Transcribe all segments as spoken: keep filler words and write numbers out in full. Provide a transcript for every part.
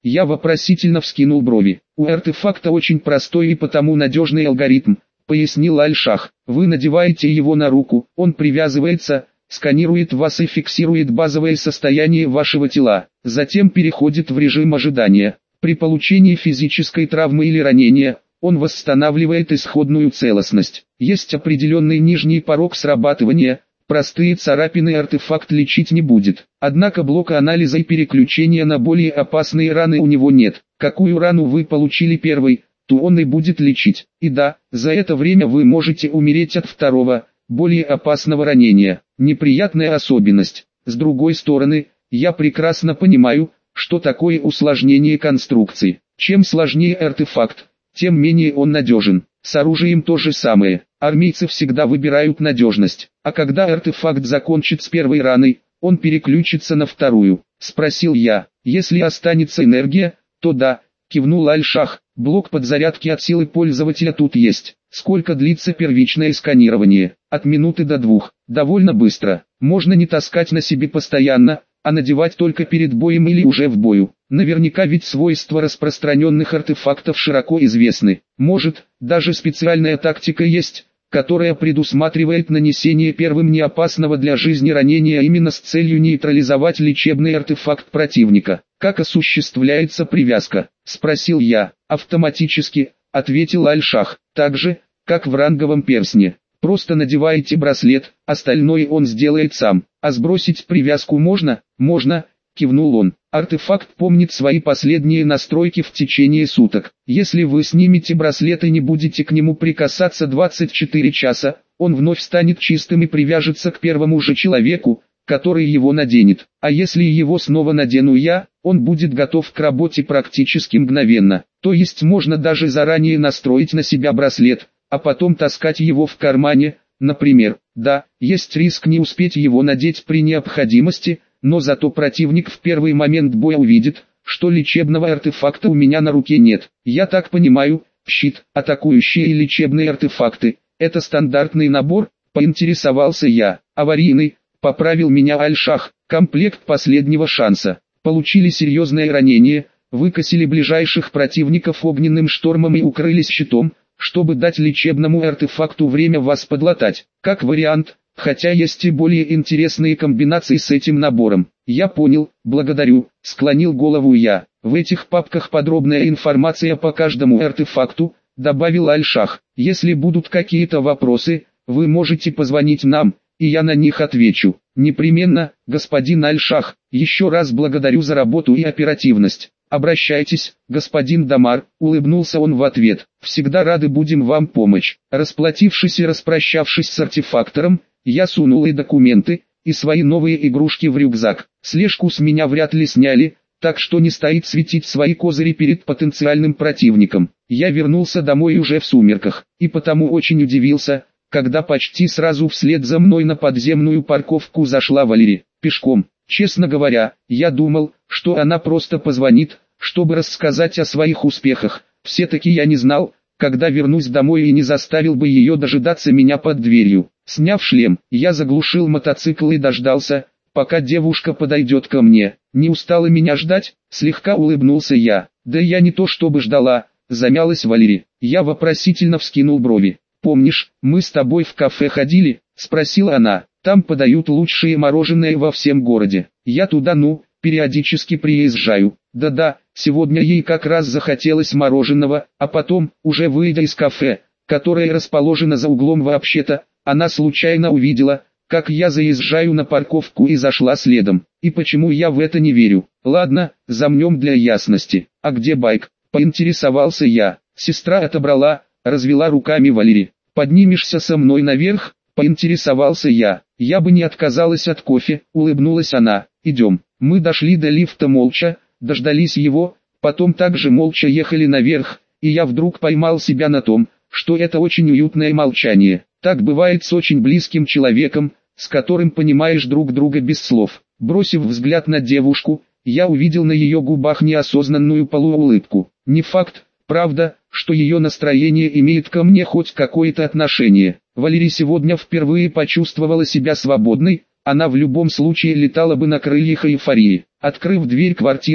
Я вопросительно вскинул брови. У артефакта очень простой и потому надежный алгоритм, пояснил Аль-Шах. Вы надеваете его на руку, он привязывается, сканирует вас и фиксирует базовое состояние вашего тела, затем переходит в режим ожидания. При получении физической травмы или ранения, он восстанавливает исходную целостность. Есть определенный нижний порог срабатывания, простые царапины артефакт лечить не будет. Однако блока анализа и переключения на более опасные раны у него нет. Какую рану вы получили первой, то он и будет лечить. И да, за это время вы можете умереть от второго, более опасного ранения. Неприятная особенность. С другой стороны, я прекрасно понимаю, что такое усложнение конструкции. Чем сложнее артефакт, тем менее он надежен. С оружием то же самое. Армейцы всегда выбирают надежность. А когда артефакт закончит с первой раной, он переключится на вторую. Спросил я. Если останется энергия, то да, кивнул Аль-Шах. Блок подзарядки от силы пользователя тут есть. Сколько длится первичное сканирование? От минуты до двух. Довольно быстро. Можно не таскать на себе постоянно, а надевать только перед боем или уже в бою. Наверняка ведь свойства распространенных артефактов широко известны. Может, даже специальная тактика есть, которая предусматривает нанесение первым неопасного для жизни ранения именно с целью нейтрализовать лечебный артефакт противника. «Как осуществляется привязка?» – спросил я. «Автоматически», – ответил Аль-Шах, – «так же, как в ранговом перстне. Просто надеваете браслет, остальное он сделает сам. А сбросить привязку можно?» «Можно», – кивнул он. «Артефакт помнит свои последние настройки в течение суток. Если вы снимете браслет и не будете к нему прикасаться двадцать четыре часа, он вновь станет чистым и привяжется к первому же человеку, который его наденет. А если его снова надену я, он будет готов к работе практически мгновенно. То есть можно даже заранее настроить на себя браслет, а потом таскать его в кармане, например. Да, есть риск не успеть его надеть при необходимости, но зато противник в первый момент боя увидит, что лечебного артефакта у меня на руке нет. Я так понимаю, щит, атакующие и лечебные артефакты – это стандартный набор, поинтересовался я. Аварийный, поправил меня Аль-Шах, комплект последнего шанса. Получили серьезное ранение, выкосили ближайших противников огненным штормом и укрылись щитом, чтобы дать лечебному артефакту время вас подлатать. Как вариант, хотя есть и более интересные комбинации с этим набором. Я понял, благодарю, склонил голову я. В этих папках подробная информация по каждому артефакту, добавил Аль-Шах. Если будут какие-то вопросы, вы можете позвонить нам, и я на них отвечу. Непременно, господин Аль-Шах, еще раз благодарю за работу и оперативность. Обращайтесь, господин Дамар, улыбнулся он в ответ. Всегда рады будем вам помочь. Расплатившись и распрощавшись с артефактором, я сунул и документы, и свои новые игрушки в рюкзак. Слежку с меня вряд ли сняли, так что не стоит светить свои козыри перед потенциальным противником. Я вернулся домой уже в сумерках, и потому очень удивился, когда почти сразу вслед за мной на подземную парковку зашла Валерия, пешком. Честно говоря, я думал, что она просто позвонит, чтобы рассказать о своих успехах. Все-таки я не знал, когда вернусь домой и не заставил бы ее дожидаться меня под дверью. Сняв шлем, я заглушил мотоцикл и дождался, пока девушка подойдет ко мне. Не устала меня ждать? Слегка улыбнулся я. Да я не то чтобы ждала, замялась Валерия. Я вопросительно вскинул брови. «Помнишь, мы с тобой в кафе ходили?» – спросила она. «Там подают лучшие мороженое во всем городе. Я туда ну, периодически приезжаю. Да-да, сегодня ей как раз захотелось мороженого, а потом, уже выйдя из кафе, которое расположено за углом вообще-то, она случайно увидела, как я заезжаю на парковку и зашла следом. И почему я в это не верю? Ладно, замнем для ясности. А где байк?» – поинтересовался я. Сестра отобрала, развела руками Валерия. «Поднимешься со мной наверх?» – поинтересовался я. «Я бы не отказалась от кофе», – улыбнулась она. «Идем». Мы дошли до лифта молча, дождались его, потом также молча ехали наверх, и я вдруг поймал себя на том, что это очень уютное молчание. Так бывает с очень близким человеком, с которым понимаешь друг друга без слов. Бросив взгляд на девушку, я увидел на ее губах неосознанную полуулыбку. Не факт, правда, что ее настроение имеет ко мне хоть какое-то отношение. Валерия сегодня впервые почувствовала себя свободной, она в любом случае летала бы на крыльях эйфории. Открыв дверь квартиры,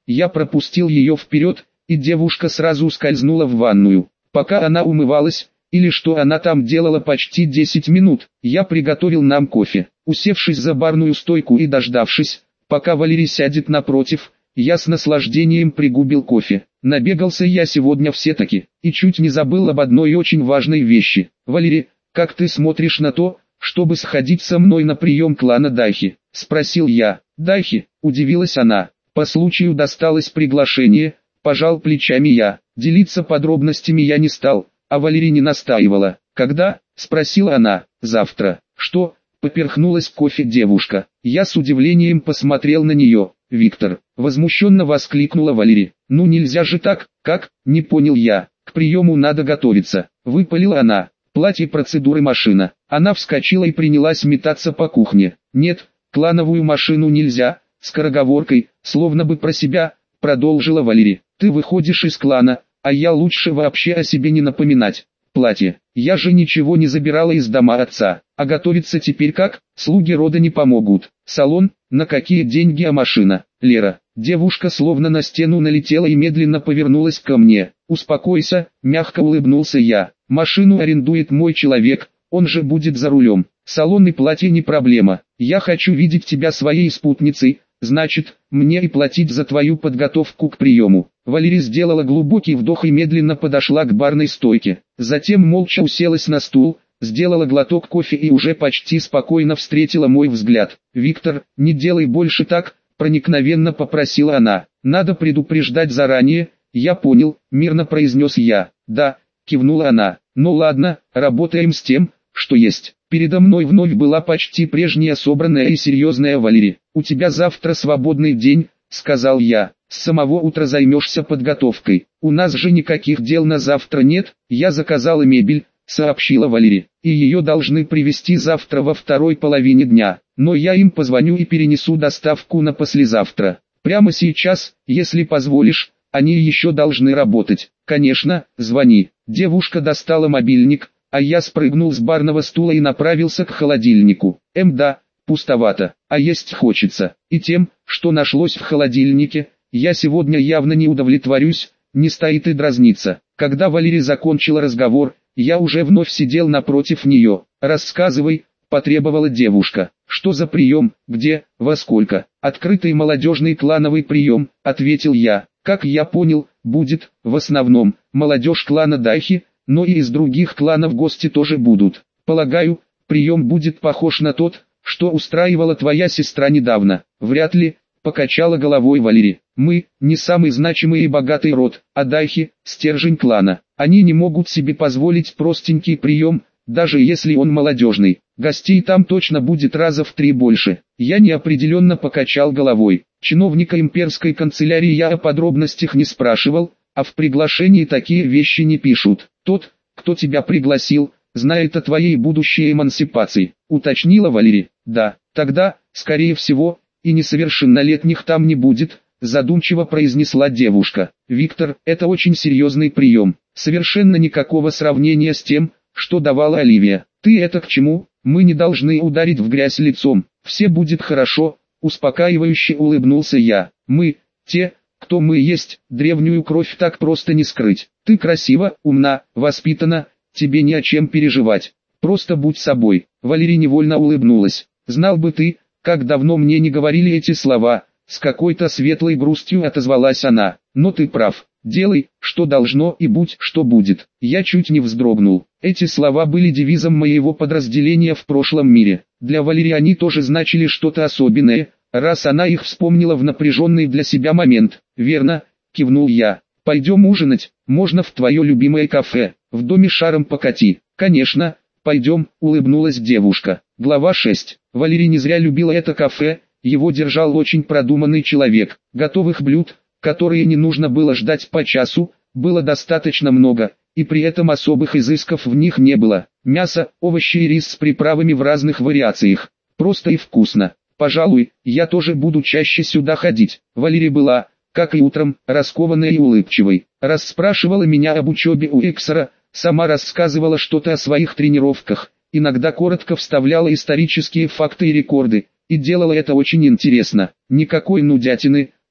Я пропустил ее вперед, и девушка сразу скользнула в ванную. Пока она умывалась, или что она там делала почти десять минут, я приготовил нам кофе. Усевшись за барную стойку и дождавшись, пока Валерий сядет напротив, я с наслаждением пригубил кофе. Набегался я сегодня все-таки, и чуть не забыл об одной очень важной вещи. Валерий, как ты смотришь на то, чтобы сходить со мной на прием клана Дайхи? Спросил я. Дайхи, удивилась она. По случаю досталось приглашение, пожал плечами я. Делиться подробностями я не стал, а Валерий не настаивала. Когда? Спросила она. Завтра. Что? Поперхнулась кофе девушка. Я с удивлением посмотрел на нее. Виктор, возмущенно воскликнула Валерий. Ну нельзя же так, как? Не понял я. К приему надо готовиться. Выпалила она. Платье, процедуры, машина. Она вскочила и принялась метаться по кухне. Нет, клановую машину нельзя. Скороговоркой, словно бы про себя, продолжила Валерий. Ты выходишь из клана, а я лучше вообще о себе не напоминать. Платье. Я же ничего не забирала из дома отца. А готовиться теперь как? Слуги рода не помогут. Салон? На какие деньги, а машина? Лера. Девушка словно на стену налетела и медленно повернулась ко мне. Успокойся, мягко улыбнулся я. Машину арендует мой человек, он же будет за рулем. Салон и платье не проблема. Я хочу видеть тебя своей спутницей. Значит, мне и платить за твою подготовку к приему. Валерия сделала глубокий вдох и медленно подошла к барной стойке. Затем молча уселась на стул, сделала глоток кофе и уже почти спокойно встретила мой взгляд. «Виктор, не делай больше так», — проникновенно попросила она. «Надо предупреждать заранее». «Я понял», — мирно произнес я. «Да», — кивнула она. «Ну ладно, работаем с тем, что есть». Передо мной вновь была почти прежняя собранная и серьезная Валерия. «У тебя завтра свободный день», — сказал я. «С самого утра займешься подготовкой. У нас же никаких дел на завтра нет, я заказала мебель», — сообщила Валерия. «И ее должны привезти завтра во второй половине дня. Но я им позвоню и перенесу доставку на послезавтра. Прямо сейчас, если позволишь, они еще должны работать». «Конечно, звони». Девушка достала мобильник, а я спрыгнул с барного стула и направился к холодильнику. Эм да, пустовато, а есть хочется. И тем, что нашлось в холодильнике, я сегодня явно не удовлетворюсь, не стоит и дразнится. Когда Валерия закончила разговор, я уже вновь сидел напротив нее. «Рассказывай», — потребовала девушка. «Что за прием, где, во сколько?» «Открытый молодежный клановый прием», — ответил я. «Как я понял, будет, в основном, молодежь клана Дайхи, но и из других кланов гости тоже будут. Полагаю, прием будет похож на тот, что устраивала твоя сестра недавно». «Вряд ли», — покачала головой Валерия. «Мы, не самый значимый и богатый род, а Дайхи, стержень клана. Они не могут себе позволить простенький прием, даже если он молодежный. Гостей там точно будет раза в три больше». Я неопределенно покачал головой. Чиновника имперской канцелярии я о подробностях не спрашивал, а в приглашении такие вещи не пишут. «Тот, кто тебя пригласил, знает о твоей будущей эмансипации», — уточнила Валерия. «Да, тогда, скорее всего, и несовершеннолетних там не будет», — задумчиво произнесла девушка. «Виктор, это очень серьезный прием. Совершенно никакого сравнения с тем, что давала Оливия. Ты это к чему? Мы не должны ударить в грязь лицом. Все будет хорошо», — успокаивающе улыбнулся я. «Мы, те, кто мы есть, древнюю кровь так просто не скрыть. Ты красива, умна, воспитана, тебе не о чем переживать. Просто будь собой». Валерия невольно улыбнулась. «Знал бы ты, как давно мне не говорили эти слова», — с какой-то светлой грустью отозвалась она. «Но ты прав. Делай, что должно, и будь, что будет». Я чуть не вздрогнул. Эти слова были девизом моего подразделения в прошлом мире. Для Валерии они тоже значили что-то особенное, раз она их вспомнила в напряженный для себя момент. «Верно», — кивнул я. «Пойдем ужинать, можно в твое любимое кафе, в доме шаром покати». «Конечно, пойдем», — улыбнулась девушка. Глава шесть. Валерия не зря любила это кафе, его держал очень продуманный человек. Готовых блюд, которые не нужно было ждать по часу, было достаточно много, и при этом особых изысков в них не было. Мясо, овощи и рис с приправами в разных вариациях. Просто и вкусно. Пожалуй, я тоже буду чаще сюда ходить. Валерия была, как и утром, раскованной и улыбчивой. Расспрашивала меня об учебе у Эксера, сама рассказывала что-то о своих тренировках, иногда коротко вставляла исторические факты и рекорды, и делала это очень интересно. Никакой нудятины,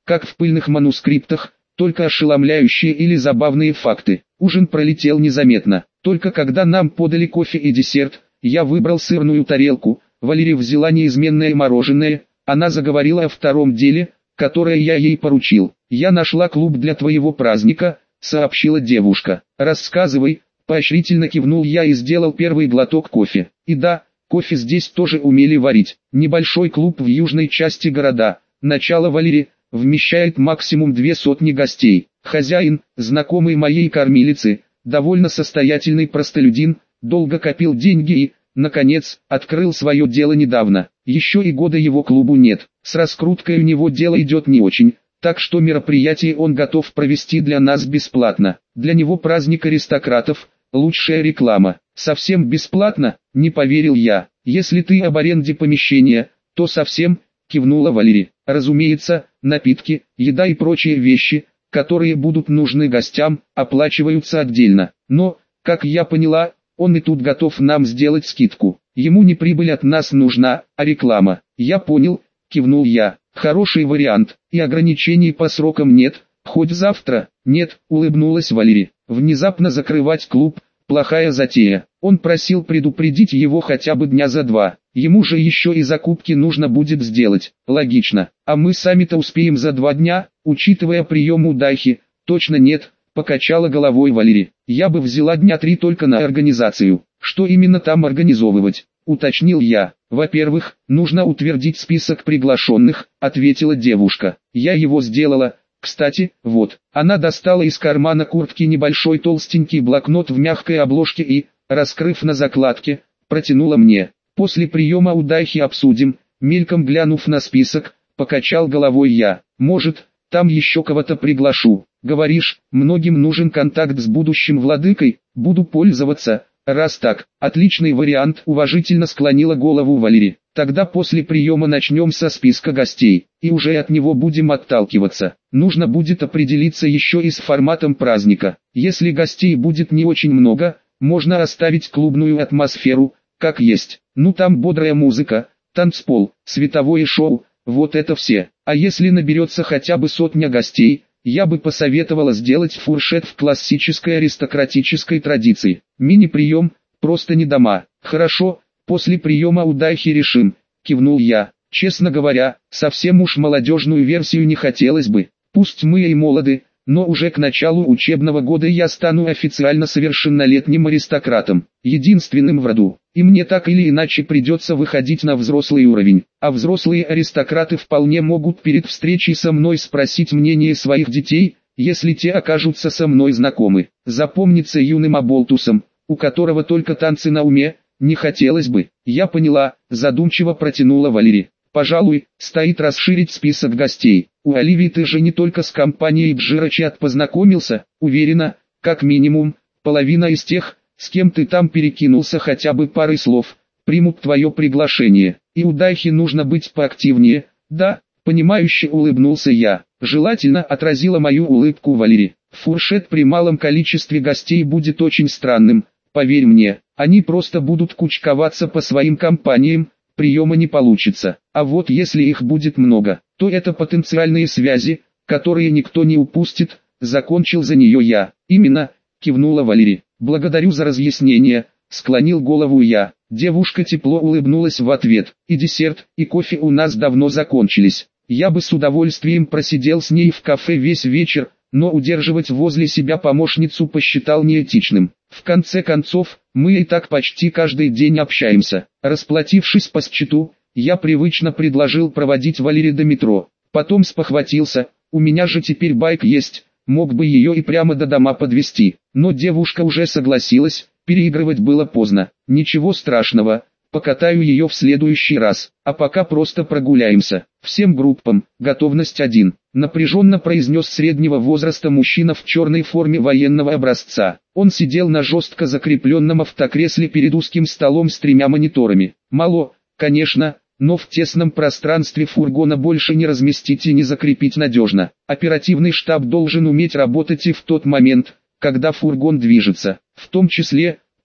как в пыльных манускриптах, только ошеломляющие или забавные факты. Ужин пролетел незаметно. Только когда нам подали кофе и десерт, я выбрал сырную тарелку, Валерия взяла неизменное мороженое, она заговорила о втором деле, которое я ей поручил. «Я нашла клуб для твоего праздника», — сообщила девушка. «Рассказывай», — поощрительно кивнул я и сделал первый глоток кофе. И да, кофе здесь тоже умели варить. Небольшой клуб в южной части города, начало Валерии, вмещает максимум две сотни гостей. Хозяин, знакомый моей кормилицы, довольно состоятельный простолюдин, долго копил деньги и, наконец, открыл свое дело недавно. Еще и года его клубу нет. С раскруткой у него дело идет не очень, так что мероприятие он готов провести для нас бесплатно. Для него праздник аристократов – лучшая реклама. Совсем бесплатно, не поверил я. Если ты об аренде помещения, то совсем, кивнула Валерия. Разумеется, напитки, еда и прочие вещи, которые будут нужны гостям, оплачиваются отдельно. Но, как я поняла, он и тут готов нам сделать скидку. Ему не прибыль от нас нужна, а реклама. Я понял, кивнул я. Хороший вариант, и ограничений по срокам нет, хоть завтра. Нет, улыбнулась Валерия. Внезапно закрывать клуб – плохая затея. Он просил предупредить его хотя бы дня за два. Ему же еще и закупки нужно будет сделать. Логично. А мы сами-то успеем за два дня, учитывая прием удачи. Точно нет, покачала головой Валерия. Я бы взяла дня три только на организацию. Что именно там организовывать? Уточнил я. Во-первых, нужно утвердить список приглашенных, ответила девушка. Я его сделала. Кстати, вот. Она достала из кармана куртки небольшой толстенький блокнот в мягкой обложке и, раскрыв на закладке, протянула мне. После приема удачи обсудим. Мельком глянув на список, покачал головой я. Может, там еще кого-то приглашу. Говоришь, многим нужен контакт с будущим владыкой, буду пользоваться. Раз так, отличный вариант, уважительно склонила голову Валерия. Тогда после приема начнем со списка гостей, и уже от него будем отталкиваться. Нужно будет определиться еще и с форматом праздника. Если гостей будет не очень много, можно оставить клубную атмосферу, как есть. Ну там бодрая музыка, танцпол, световое шоу, вот это все. А если наберется хотя бы сотня гостей, я бы посоветовала сделать фуршет в классической аристократической традиции. Мини-прием, просто не дома. Хорошо, после приема удачи решим, кивнул я. Честно говоря, совсем уж молодежную версию не хотелось бы. Пусть мы и молоды, но уже к началу учебного года я стану официально совершеннолетним аристократом, единственным в роду. И мне так или иначе придется выходить на взрослый уровень. А взрослые аристократы вполне могут перед встречей со мной спросить мнение своих детей, если те окажутся со мной знакомы. Запомниться юным оболтусом, у которого только танцы на уме, не хотелось бы. Я поняла, задумчиво протянула Валерия. Пожалуй, стоит расширить список гостей. У Оливии ты же не только с компанией Бжирачат познакомился, уверена, как минимум, половина из тех, с кем ты там перекинулся хотя бы парой слов, примут твое приглашение. И у Дайхи нужно быть поактивнее. Да, понимающе улыбнулся я. Желательно отразила мою улыбку Валерия. Фуршет при малом количестве гостей будет очень странным, поверь мне. Они просто будут кучковаться по своим компаниям, приема не получится. А вот если их будет много, то это потенциальные связи, которые никто не упустит, закончил за нее я. Именно, кивнула Валерия. Благодарю за разъяснение, склонил голову я. Девушка тепло улыбнулась в ответ. И десерт, и кофе у нас давно закончились. Я бы с удовольствием просидел с ней в кафе весь вечер, но удерживать возле себя помощницу посчитал неэтичным. В конце концов, мы и так почти каждый день общаемся. Расплатившись по счету, я привычно предложил проводить Валерию до метро. Потом спохватился, у меня же теперь байк есть, мог бы ее и прямо до дома подвезти. Но девушка уже согласилась, переигрывать было поздно. Ничего страшного, покатаю ее в следующий раз, а пока просто прогуляемся. Всем группам, готовность один. Напряженно произнес среднего возраста мужчина в черной форме военного образца. Он сидел на жестко закрепленном автокресле перед узким столом с тремя мониторами. Мало, конечно, но в тесном пространстве фургона больше не разместить и не закрепить надежно. Оперативный штаб должен уметь работать и в тот момент, когда фургон движется. В том числе,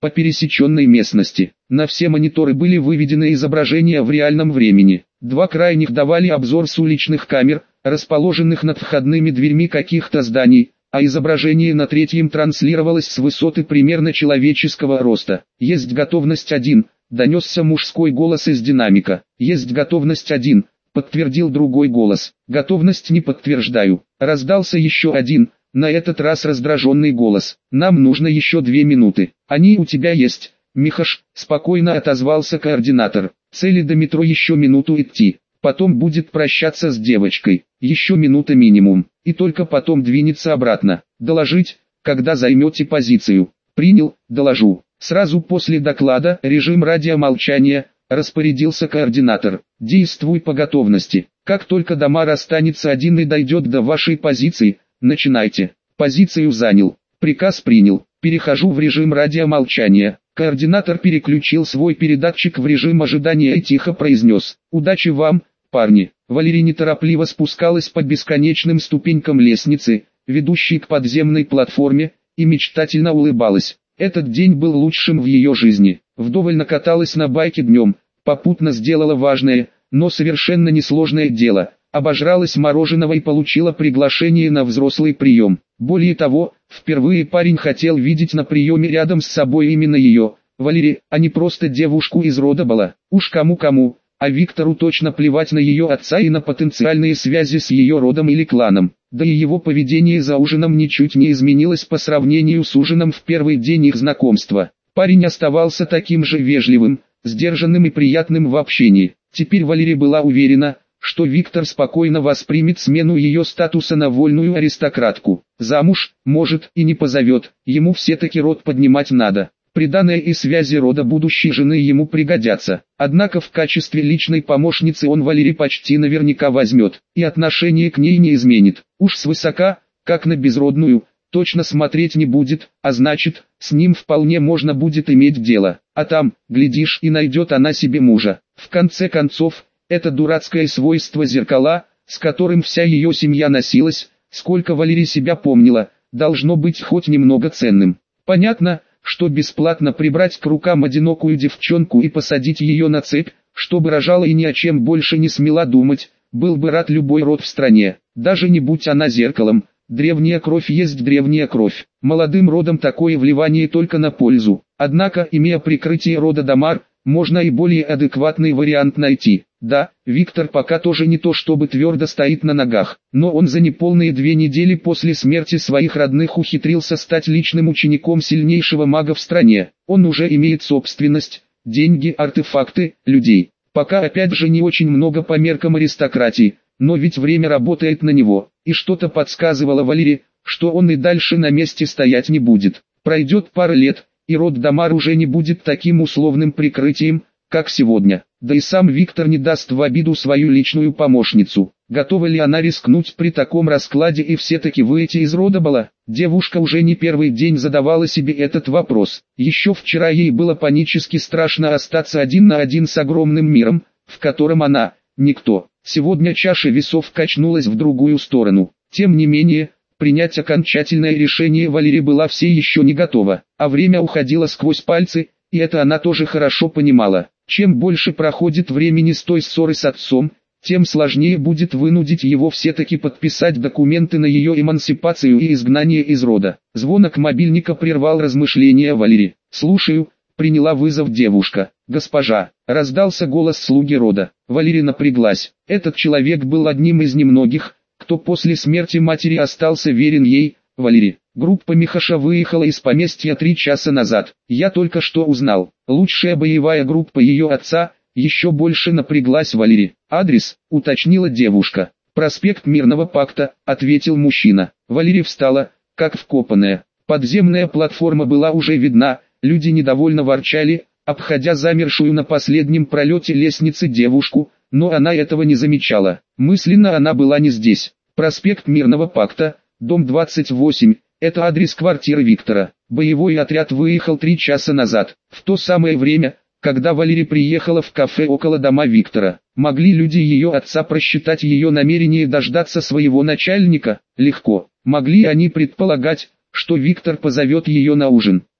по пересеченной местности. На все мониторы были выведены изображения в реальном времени. Два крайних давали обзор с уличных камер, расположенных над входными дверьми каких-то зданий, а изображение на третьем транслировалось с высоты примерно человеческого роста. «Есть готовность один», — донесся мужской голос из динамика. «Есть готовность один», — подтвердил другой голос. «Готовность не подтверждаю», — раздался еще один, на этот раз раздраженный голос. «Нам нужно еще две минуты». «Они у тебя есть, Михаш», — спокойно отозвался координатор. «Цели до метро еще минуту идти. Потом будет прощаться с девочкой, еще минута минимум, и только потом двинется обратно. Доложить, когда займете позицию». «Принял, доложу». Сразу после доклада «Режим радиомолчания», распорядился координатор. «Действуй по готовности. Как только Дамар останется один и дойдет до вашей позиции, начинайте». Позицию занял. Приказ принял. Перехожу в режим радиомолчания. Координатор переключил свой передатчик в режим ожидания и тихо произнес: «Удачи вам, парни». Валерия неторопливо спускалась по бесконечным ступенькам лестницы, ведущей к подземной платформе, и мечтательно улыбалась. Этот день был лучшим в ее жизни. Вдоволь накаталась на байке днем, попутно сделала важное, но совершенно несложное дело. Обожралась мороженого и получила приглашение на взрослый прием. Более того, впервые парень хотел видеть на приеме рядом с собой именно ее, Валерию, а не просто девушку из рода Бала. Уж кому-кому, а Виктору точно плевать на ее отца и на потенциальные связи с ее родом или кланом. Да и его поведение за ужином ничуть не изменилось по сравнению с ужином в первый день их знакомства. Парень оставался таким же вежливым, сдержанным и приятным в общении. Теперь Валерия была уверена, что Виктор спокойно воспримет смену ее статуса на вольную аристократку. Замуж, может, и не позовет, ему все-таки род поднимать надо. Приданое и связи рода будущей жены ему пригодятся. Однако в качестве личной помощницы он Валерию почти наверняка возьмет, и отношение к ней не изменит. Уж свысока, как на безродную, точно смотреть не будет, а значит, с ним вполне можно будет иметь дело. А там, глядишь, и найдет она себе мужа. В конце концов, это дурацкое свойство зеркала, с которым вся ее семья носилась, сколько Валерия себя помнила, должно быть хоть немного ценным. Понятно, что бесплатно прибрать к рукам одинокую девчонку и посадить ее на цепь, чтобы рожала и ни о чем больше не смела думать, был бы рад любой род в стране, даже не будь она зеркалом. Древняя кровь есть древняя кровь. Молодым родам такое вливание только на пользу. Однако, имея прикрытие рода Дамар, можно и более адекватный вариант найти. Да, Виктор пока тоже не то чтобы твердо стоит на ногах, но он за неполные две недели после смерти своих родных ухитрился стать личным учеником сильнейшего мага в стране. Он уже имеет собственность, деньги, артефакты, людей. Пока опять же не очень много по меркам аристократии, но ведь время работает на него, и что-то подсказывало Валерии, что он и дальше на месте стоять не будет. Пройдет пара лет, и род Дамар уже не будет таким условным прикрытием, как сегодня. Да и сам Виктор не даст в обиду свою личную помощницу. Готова ли она рискнуть при таком раскладе и все-таки выйти из рода Бала? Девушка уже не первый день задавала себе этот вопрос. Еще вчера ей было панически страшно остаться один на один с огромным миром, в котором она – никто. Сегодня чаша весов качнулась в другую сторону. Тем не менее, принять окончательное решение Валерия была все еще не готова, а время уходило сквозь пальцы, и это она тоже хорошо понимала. Чем больше проходит времени с той ссоры с отцом, тем сложнее будет вынудить его все-таки подписать документы на ее эмансипацию и изгнание из рода. Звонок мобильника прервал размышления Валерии. «Слушаю», — приняла вызов девушка. «Госпожа», — раздался голос слуги рода. Валерия напряглась. Этот человек был одним из немногих, кто после смерти матери остался верен ей. «Валерия, группа Михаша выехала из поместья три часа назад. Я только что узнал. Лучшая боевая группа ее отца». Еще больше напряглась Валерия. «Адрес», — уточнила девушка. «Проспект Мирного Пакта», — ответил мужчина. Валерия встала, как вкопанная. Подземная платформа была уже видна, люди недовольно ворчали, обходя замершую на последнем пролете лестницы девушку, но она этого не замечала. Мысленно она была не здесь. Проспект Мирного Пакта, дом двадцать восемь, это адрес квартиры Виктора. Боевой отряд выехал три часа назад, в то самое время, когда Валерия приехала в кафе около дома Виктора. Могли люди ее отца просчитать ее намерение дождаться своего начальника? Легко. Могли они предполагать, что Виктор позовет ее на ужин?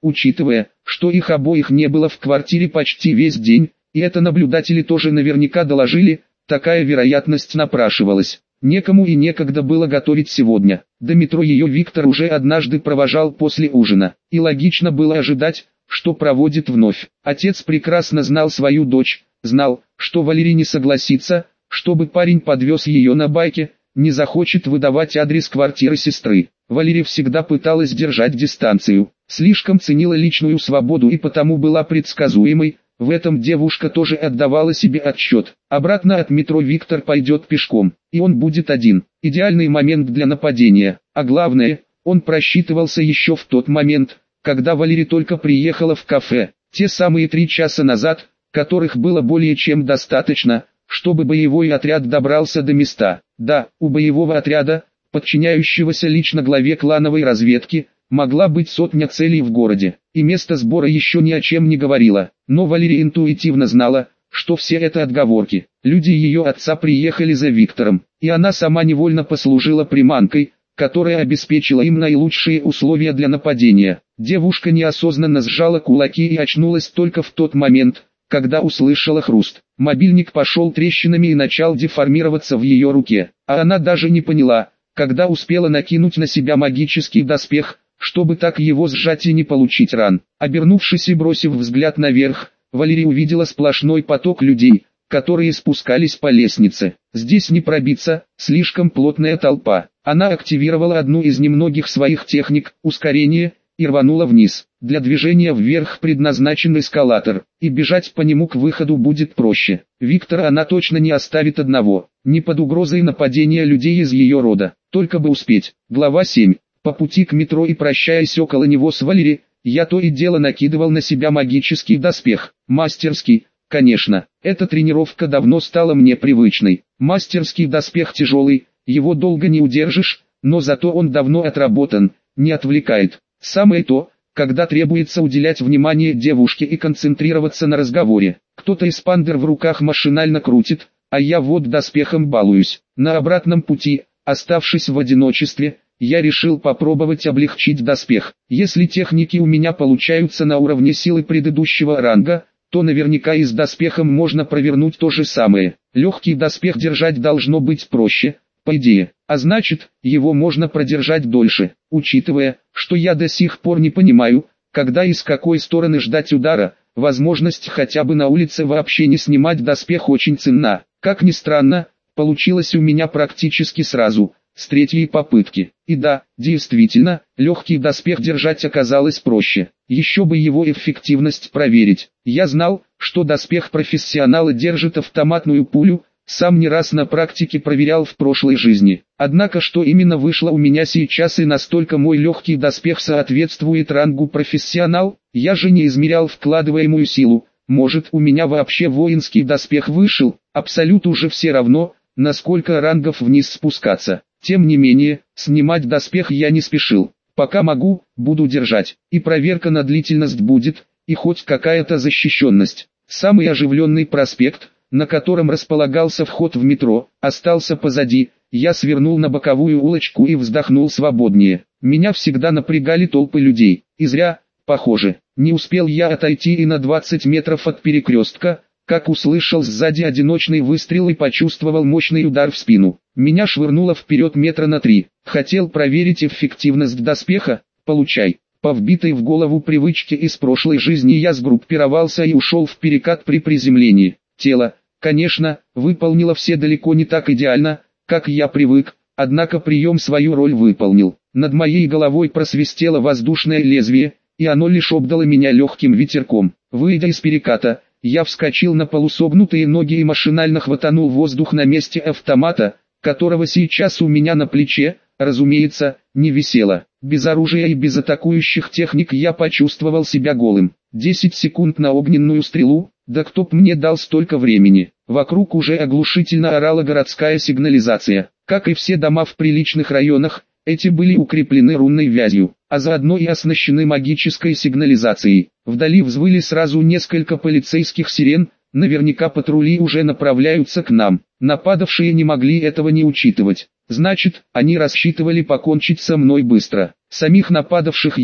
учитывая, что их обоих не было в квартире почти весь день, и это наблюдатели тоже наверняка доложили, такая вероятность напрашивалась. Некому и некогда было готовить сегодня. До метро ее Виктор уже однажды провожал после ужина, и логично было ожидать, что проводит вновь. Отец прекрасно знал свою дочь, знал, что Валерий не согласится, чтобы парень подвез ее на байке, не захочет выдавать адрес квартиры сестры. Валерия всегда пыталась держать дистанцию, слишком ценила личную свободу и потому была предсказуемой. В этом девушка тоже отдавала себе отчет. Обратно от метро Виктор пойдет пешком, и он будет один. Идеальный момент для нападения. А главное, он просчитывался еще в тот момент, когда Валерия только приехала в кафе. Те самые три часа назад, которых было более чем достаточно, чтобы боевой отряд добрался до места. Да, у боевого отряда, подчиняющегося лично главе клановой разведки, могла быть сотня целей в городе, и место сбора еще ни о чем не говорило. Но Валерия интуитивно знала, что все это отговорки. Люди ее отца приехали за Виктором, и она сама невольно послужила приманкой, которая обеспечила им наилучшие условия для нападения. Девушка неосознанно сжала кулаки и очнулась только в тот момент, когда услышала хруст. Мобильник пошел трещинами и начал деформироваться в ее руке, а она даже не поняла, когда успела накинуть на себя магический доспех, чтобы так его сжать и не получить ран. Обернувшись и бросив взгляд наверх, Валерия увидела сплошной поток людей, которые спускались по лестнице. Здесь не пробиться, слишком плотная толпа. Она активировала одну из немногих своих техник, ускорение, и рванула вниз. Для движения вверх предназначен эскалатор, и бежать по нему к выходу будет проще. Виктора она точно не оставит одного, не под угрозой нападения людей из ее рода, только бы успеть. Глава семь. По пути к метро и прощаясь около него с Валерией, я то и дело накидывал на себя магический доспех. Мастерский, конечно, эта тренировка давно стала мне привычной. Мастерский доспех тяжелый, его долго не удержишь, но зато он давно отработан, не отвлекает. Самое то, когда требуется уделять внимание девушке и концентрироваться на разговоре. Кто-то из пандер в руках машинально крутит, а я вот доспехом балуюсь. На обратном пути, оставшись в одиночестве, я решил попробовать облегчить доспех. Если техники у меня получаются на уровне силы предыдущего ранга, то наверняка и с доспехом можно провернуть то же самое. Легкий доспех держать должно быть проще, по идее, а значит, его можно продержать дольше. Учитывая, что я до сих пор не понимаю, когда и с какой стороны ждать удара, возможность хотя бы на улице вообще не снимать доспех очень ценна. Как ни странно, получилось у меня практически сразу, с третьей попытки. И да, действительно, легкий доспех держать оказалось проще. Еще бы его эффективность проверить. Я знал, что доспех профессионала держит автоматную пулю, сам не раз на практике проверял в прошлой жизни. Однако что именно вышло у меня сейчас и настолько мой легкий доспех соответствует рангу профессионал, я же не измерял вкладываемую силу. Может, у меня вообще воинский доспех вышел, абсолютно уже все равно, насколько рангов вниз спускаться. Тем не менее, снимать доспех я не спешил. Пока могу, буду держать. И проверка на длительность будет, и хоть какая-то защищенность. Самый оживленный проспект, на котором располагался вход в метро, остался позади. Я свернул на боковую улочку и вздохнул свободнее. Меня всегда напрягали толпы людей. И зря, похоже. Не успел я отойти и на двадцать метров от перекрестка, как услышал сзади одиночный выстрел и почувствовал мощный удар в спину. Меня швырнуло вперед метра на три. Хотел проверить эффективность доспеха? Получай. По вбитой в голову привычке из прошлой жизни я сгруппировался и ушел в перекат при приземлении. Тело, конечно, выполнило все далеко не так идеально, как я привык, однако прием свою роль выполнил. Над моей головой просвистело воздушное лезвие, и оно лишь обдало меня легким ветерком. Выйдя из переката, я вскочил на полусогнутые ноги и машинально хватанул воздух на месте автомата, которого сейчас у меня на плече, разумеется, не висело. Без оружия и без атакующих техник я почувствовал себя голым. десять секунд на огненную стрелу, да кто б мне дал столько времени. Вокруг уже оглушительно орала городская сигнализация. Как и все дома в приличных районах, эти были укреплены рунной вязью, а заодно и оснащены магической сигнализацией. Вдали взвыли сразу несколько полицейских сирен, наверняка патрули уже направляются к нам. Нападавшие не могли этого не учитывать. Значит, они рассчитывали покончить со мной быстро. Самих нападавших я,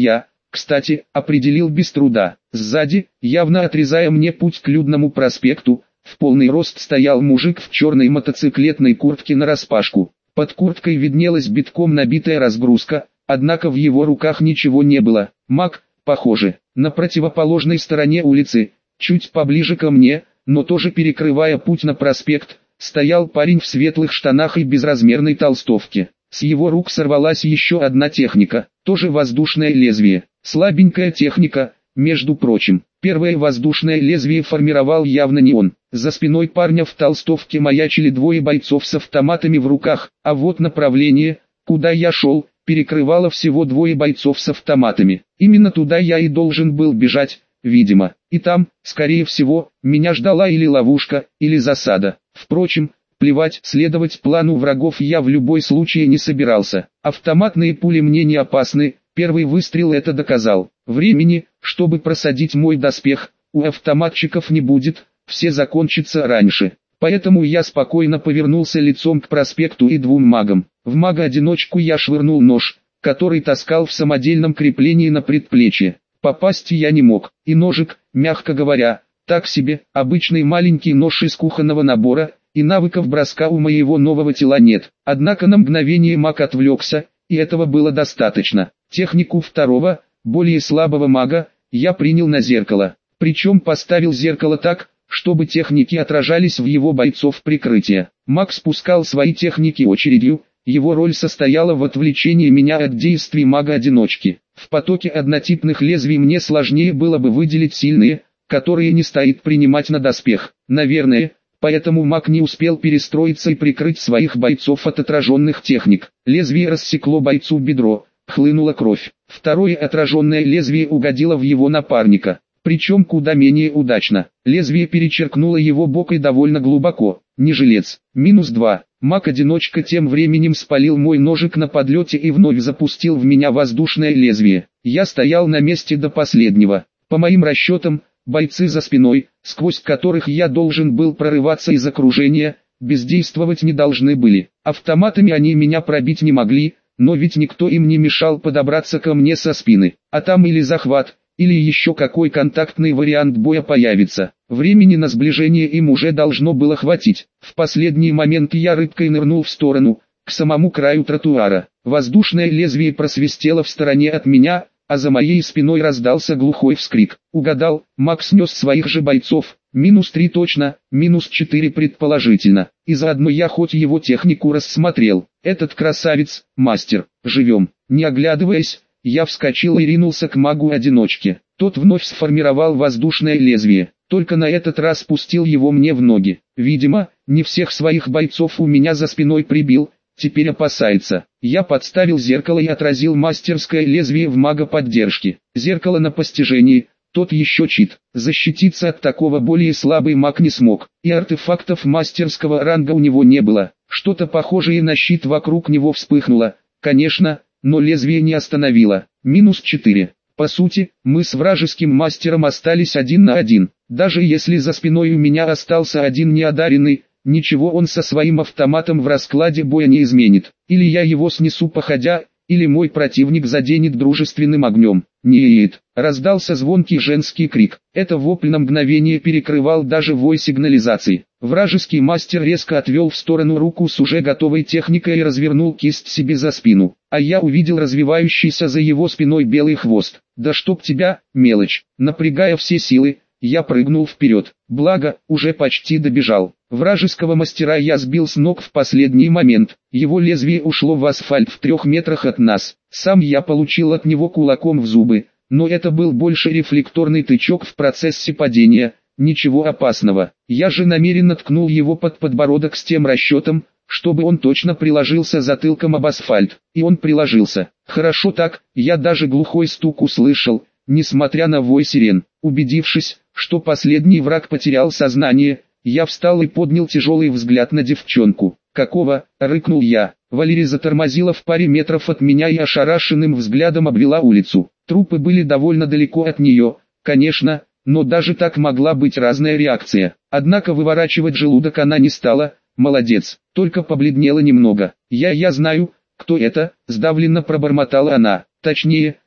Кстати, определил без труда. Сзади, явно отрезая мне путь к Людному проспекту, в полный рост стоял мужик в черной мотоциклетной куртке нараспашку. Под курткой виднелась битком набитая разгрузка, однако в его руках ничего не было. Маг, похоже, на противоположной стороне улицы, чуть поближе ко мне, но тоже перекрывая путь на проспект, стоял парень в светлых штанах и безразмерной толстовке. С его рук сорвалась еще одна техника, тоже воздушное лезвие. Слабенькая техника, между прочим. Первое воздушное лезвие формировал явно не он. За спиной парня в толстовке маячили двое бойцов с автоматами в руках, а вот направление, куда я шел, перекрывало всего двое бойцов с автоматами. Именно туда я и должен был бежать, видимо. И там, скорее всего, меня ждала или ловушка, или засада. Впрочем, плевать, следовать плану врагов я в любой случае не собирался. Автоматные пули мне не опасны, первый выстрел это доказал. Времени, чтобы просадить мой доспех, у автоматчиков не будет, все закончатся раньше. Поэтому я спокойно повернулся лицом к проспекту и двум магам. В мага-одиночку я швырнул нож, который таскал в самодельном креплении на предплечье. Попасть я не мог, и ножик, мягко говоря, так себе, обычный маленький нож из кухонного набора, и навыков броска у моего нового тела нет. Однако на мгновение маг отвлекся, и этого было достаточно. Технику второго, более слабого мага, я принял на зеркало. Причем поставил зеркало так, чтобы техники отражались в его бойцов прикрытия. Маг спускал свои техники очередью, его роль состояла в отвлечении меня от действий мага-одиночки. В потоке однотипных лезвий мне сложнее было бы выделить сильные, которые не стоит принимать на доспех. Наверное, поэтому маг не успел перестроиться и прикрыть своих бойцов от отраженных техник. Лезвие рассекло бойцу бедро, хлынула кровь. Второе отраженное лезвие угодило в его напарника. Причем куда менее удачно. Лезвие перечеркнуло его бок и довольно глубоко. Не жилец. Минус два. Маг-одиночка тем временем спалил мой ножик на подлете и вновь запустил в меня воздушное лезвие. Я стоял на месте до последнего. По моим расчетам, бойцы за спиной, сквозь которых я должен был прорываться из окружения, бездействовать не должны были. Автоматами они меня пробить не могли, но ведь никто им не мешал подобраться ко мне со спины. А там или захват, или еще какой контактный вариант боя появится. Времени на сближение им уже должно было хватить. В последний момент я рыбкой нырнул в сторону, к самому краю тротуара. Воздушное лезвие просвистело в стороне от меня, а за моей спиной раздался глухой вскрик. Угадал, маг снес своих же бойцов. Минус три точно, минус четыре предположительно. И заодно я хоть его технику рассмотрел. Этот красавец, мастер, живем. Не оглядываясь, я вскочил и ринулся к магу-одиночке. Тот вновь сформировал воздушное лезвие, только на этот раз пустил его мне в ноги. Видимо, не всех своих бойцов у меня за спиной прибил, теперь опасается. Я подставил зеркало и отразил мастерское лезвие в мага поддержки. Зеркало на постижении, тот еще чит. Защититься от такого более слабый маг не смог, и артефактов мастерского ранга у него не было. Что-то похожее на щит вокруг него вспыхнуло, конечно, но лезвие не остановило. Минус четыре. По сути, мы с вражеским мастером остались один на один. Даже если за спиной у меня остался один неодаренный, ничего он со своим автоматом в раскладе боя не изменит. Или я его снесу походя, или мой противник заденет дружественным огнем. Нет, раздался звонкий женский крик. Это вопль на мгновение перекрывал даже вой сигнализации. Вражеский мастер резко отвел в сторону руку с уже готовой техникой и развернул кисть себе за спину. А я увидел развивающийся за его спиной белый хвост. Да чтоб тебя, мелочь. Напрягая все силы, я прыгнул вперед. Благо, уже почти добежал. Вражеского мастера я сбил с ног в последний момент. Его лезвие ушло в асфальт в трех метрах от нас. Сам я получил от него кулаком в зубы, но это был больше рефлекторный тычок в процессе падения. Ничего опасного. Я же намеренно ткнул его под подбородок с тем расчетом, чтобы он точно приложился затылком об асфальт. И он приложился. Хорошо так, я даже глухой стук услышал, несмотря на вой сирен. Убедившись, что последний враг потерял сознание, я встал и поднял тяжелый взгляд на девчонку. «Какого?» — рыкнул я. Валерия затормозила в паре метров от меня и ошарашенным взглядом обвела улицу. Трупы были довольно далеко от нее, конечно, но даже так могла быть разная реакция. Однако выворачивать желудок она не стала. Молодец, только побледнела немного. «Я, я знаю, кто это», — сдавленно пробормотала она. Точнее,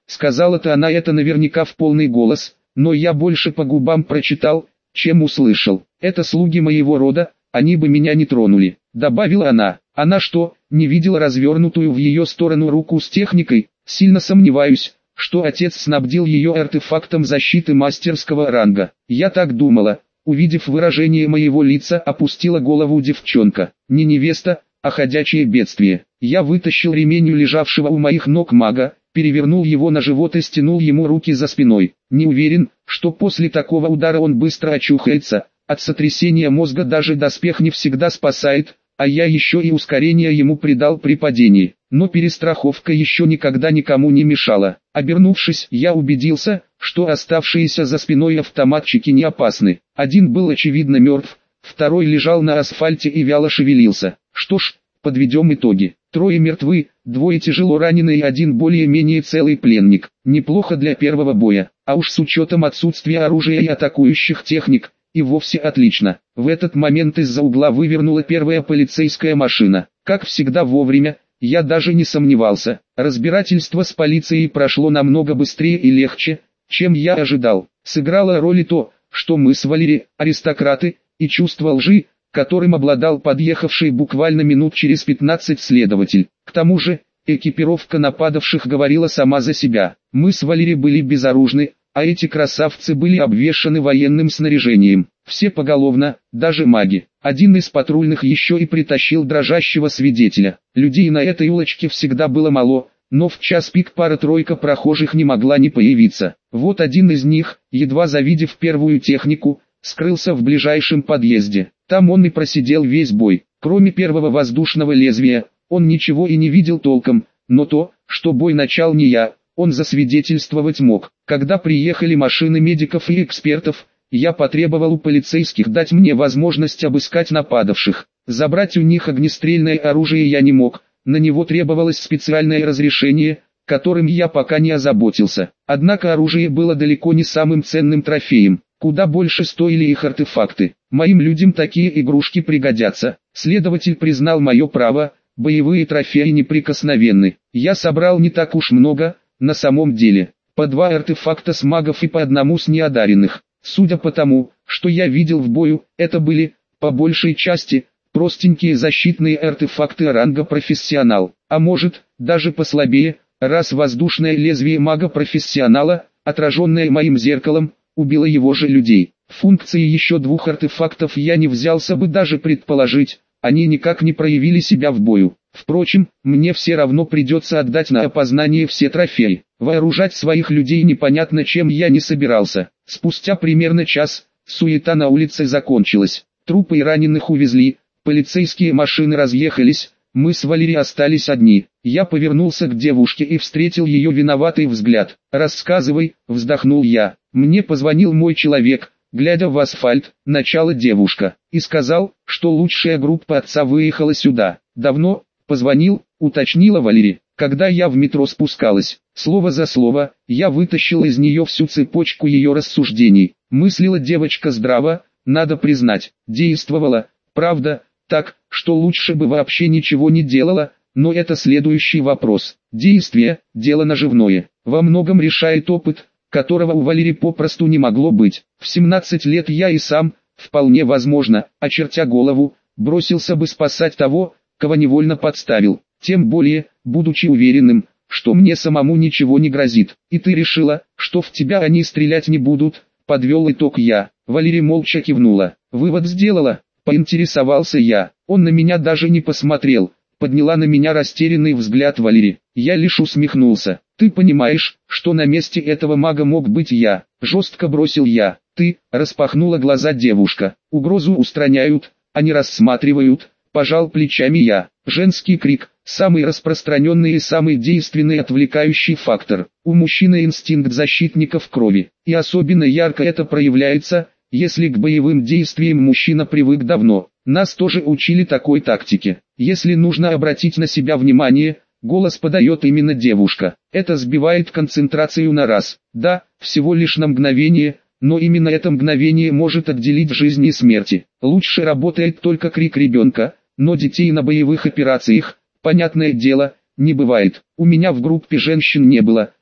Сказала-то она это наверняка в полный голос, но я больше по губам прочитал, чем услышал. Это слуги моего рода, они бы меня не тронули, добавила она. Она что, не видела развернутую в ее сторону руку с техникой? Сильно сомневаюсь, что отец снабдил ее артефактом защиты мастерского ранга. Я так думала. Увидев выражение моего лица, опустила голову девчонка. Не невеста, а ходячее бедствие. Я вытащил ремень у лежавшего у моих ног мага, перевернул его на живот и стянул ему руки за спиной. Не уверен, что после такого удара он быстро очухается. От сотрясения мозга даже доспех не всегда спасает, а я еще и ускорение ему придал при падении. Но перестраховка еще никогда никому не мешала. Обернувшись, я убедился, что оставшиеся за спиной автоматчики не опасны. Один был очевидно мертв, второй лежал на асфальте и вяло шевелился. Что ж, подведем итоги. Трое мертвы, двое тяжело ранены и один более-менее целый пленник. Неплохо для первого боя, а уж с учетом отсутствия оружия и атакующих техник, и вовсе отлично. В этот момент из-за угла вывернула первая полицейская машина. Как всегда вовремя, я даже не сомневался. Разбирательство с полицией прошло намного быстрее и легче, чем я ожидал. Сыграло роль и то, что мы с Валери аристократы, и чувство лжи, которым обладал подъехавший буквально минут через пятнадцать следователь. К тому же, экипировка нападавших говорила сама за себя. Мы с Валери были безоружны, а эти красавцы были обвешаны военным снаряжением. Все поголовно, даже маги. Один из патрульных еще и притащил дрожащего свидетеля. Людей на этой улочке всегда было мало, но в час пик пара-тройка прохожих не могла не появиться. Вот один из них, едва завидев первую технику, скрылся в ближайшем подъезде. Там он и просидел весь бой. Кроме первого воздушного лезвия, он ничего и не видел толком, но то, что бой начал не я, он засвидетельствовать мог. Когда приехали машины медиков и экспертов, я потребовал у полицейских дать мне возможность обыскать нападавших. Забрать у них огнестрельное оружие я не мог, на него требовалось специальное разрешение, которым я пока не озаботился. Однако оружие было далеко не самым ценным трофеем. Куда больше стоили их артефакты. Моим людям такие игрушки пригодятся. Следователь признал мое право, боевые трофеи неприкосновенны. Я собрал не так уж много, на самом деле. По два артефакта с магов и по одному с неодаренных. Судя по тому, что я видел в бою, это были, по большей части, простенькие защитные артефакты ранга профессионал. А может, даже послабее, раз воздушное лезвие мага-профессионала, отраженное моим зеркалом, убило его же людей. Функции еще двух артефактов я не взялся бы даже предположить, они никак не проявили себя в бою. Впрочем, мне все равно придется отдать на опознание все трофеи. Вооружать своих людей непонятно чем я не собирался. Спустя примерно час, суета на улице закончилась. Трупы и раненых увезли, полицейские машины разъехались, мы с Валери остались одни. Я повернулся к девушке и встретил ее виноватый взгляд. «Рассказывай», — вздохнул я. «Мне позвонил мой человек, глядя в асфальт, начала девушка, и сказал, что лучшая группа отца выехала сюда. Давно?» «Позвонил», — уточнила Валери, когда я в метро спускалась. Слово за слово, я вытащил из нее всю цепочку ее рассуждений. Мыслила девочка здраво, надо признать, действовала, правда, так, что лучше бы вообще ничего не делала, но это следующий вопрос. Действие – дело наживное. Во многом решает опыт, которого у Валери попросту не могло быть. В семнадцать лет я и сам, вполне возможно, очертя голову, бросился бы спасать того, кого невольно подставил. Тем более, будучи уверенным, что мне самому ничего не грозит. И ты решила, что в тебя они стрелять не будут, подвел итог я. Валери молча кивнула. Вывод сделала, поинтересовался я. Он на меня даже не посмотрел. Подняла на меня растерянный взгляд Валери. Я лишь усмехнулся. Ты понимаешь, что на месте этого мага мог быть я. Жестко бросил я. Ты, распахнула глаза девушка. Угрозу устраняют, а не рассматривают. Пожал плечами я. Женский крик – самый распространенный и самый действенный отвлекающий фактор. У мужчины инстинкт защитника в крови. И особенно ярко это проявляется, если к боевым действиям мужчина привык давно. Нас тоже учили такой тактике. Если нужно обратить на себя внимание, голос подает именно девушка. Это сбивает концентрацию на раз. Да, всего лишь на мгновение, но именно это мгновение может отделить жизнь и смерти. Лучше работает только крик ребенка, но детей на боевых операциях, понятное дело, не бывает. У меня в группе женщин не было,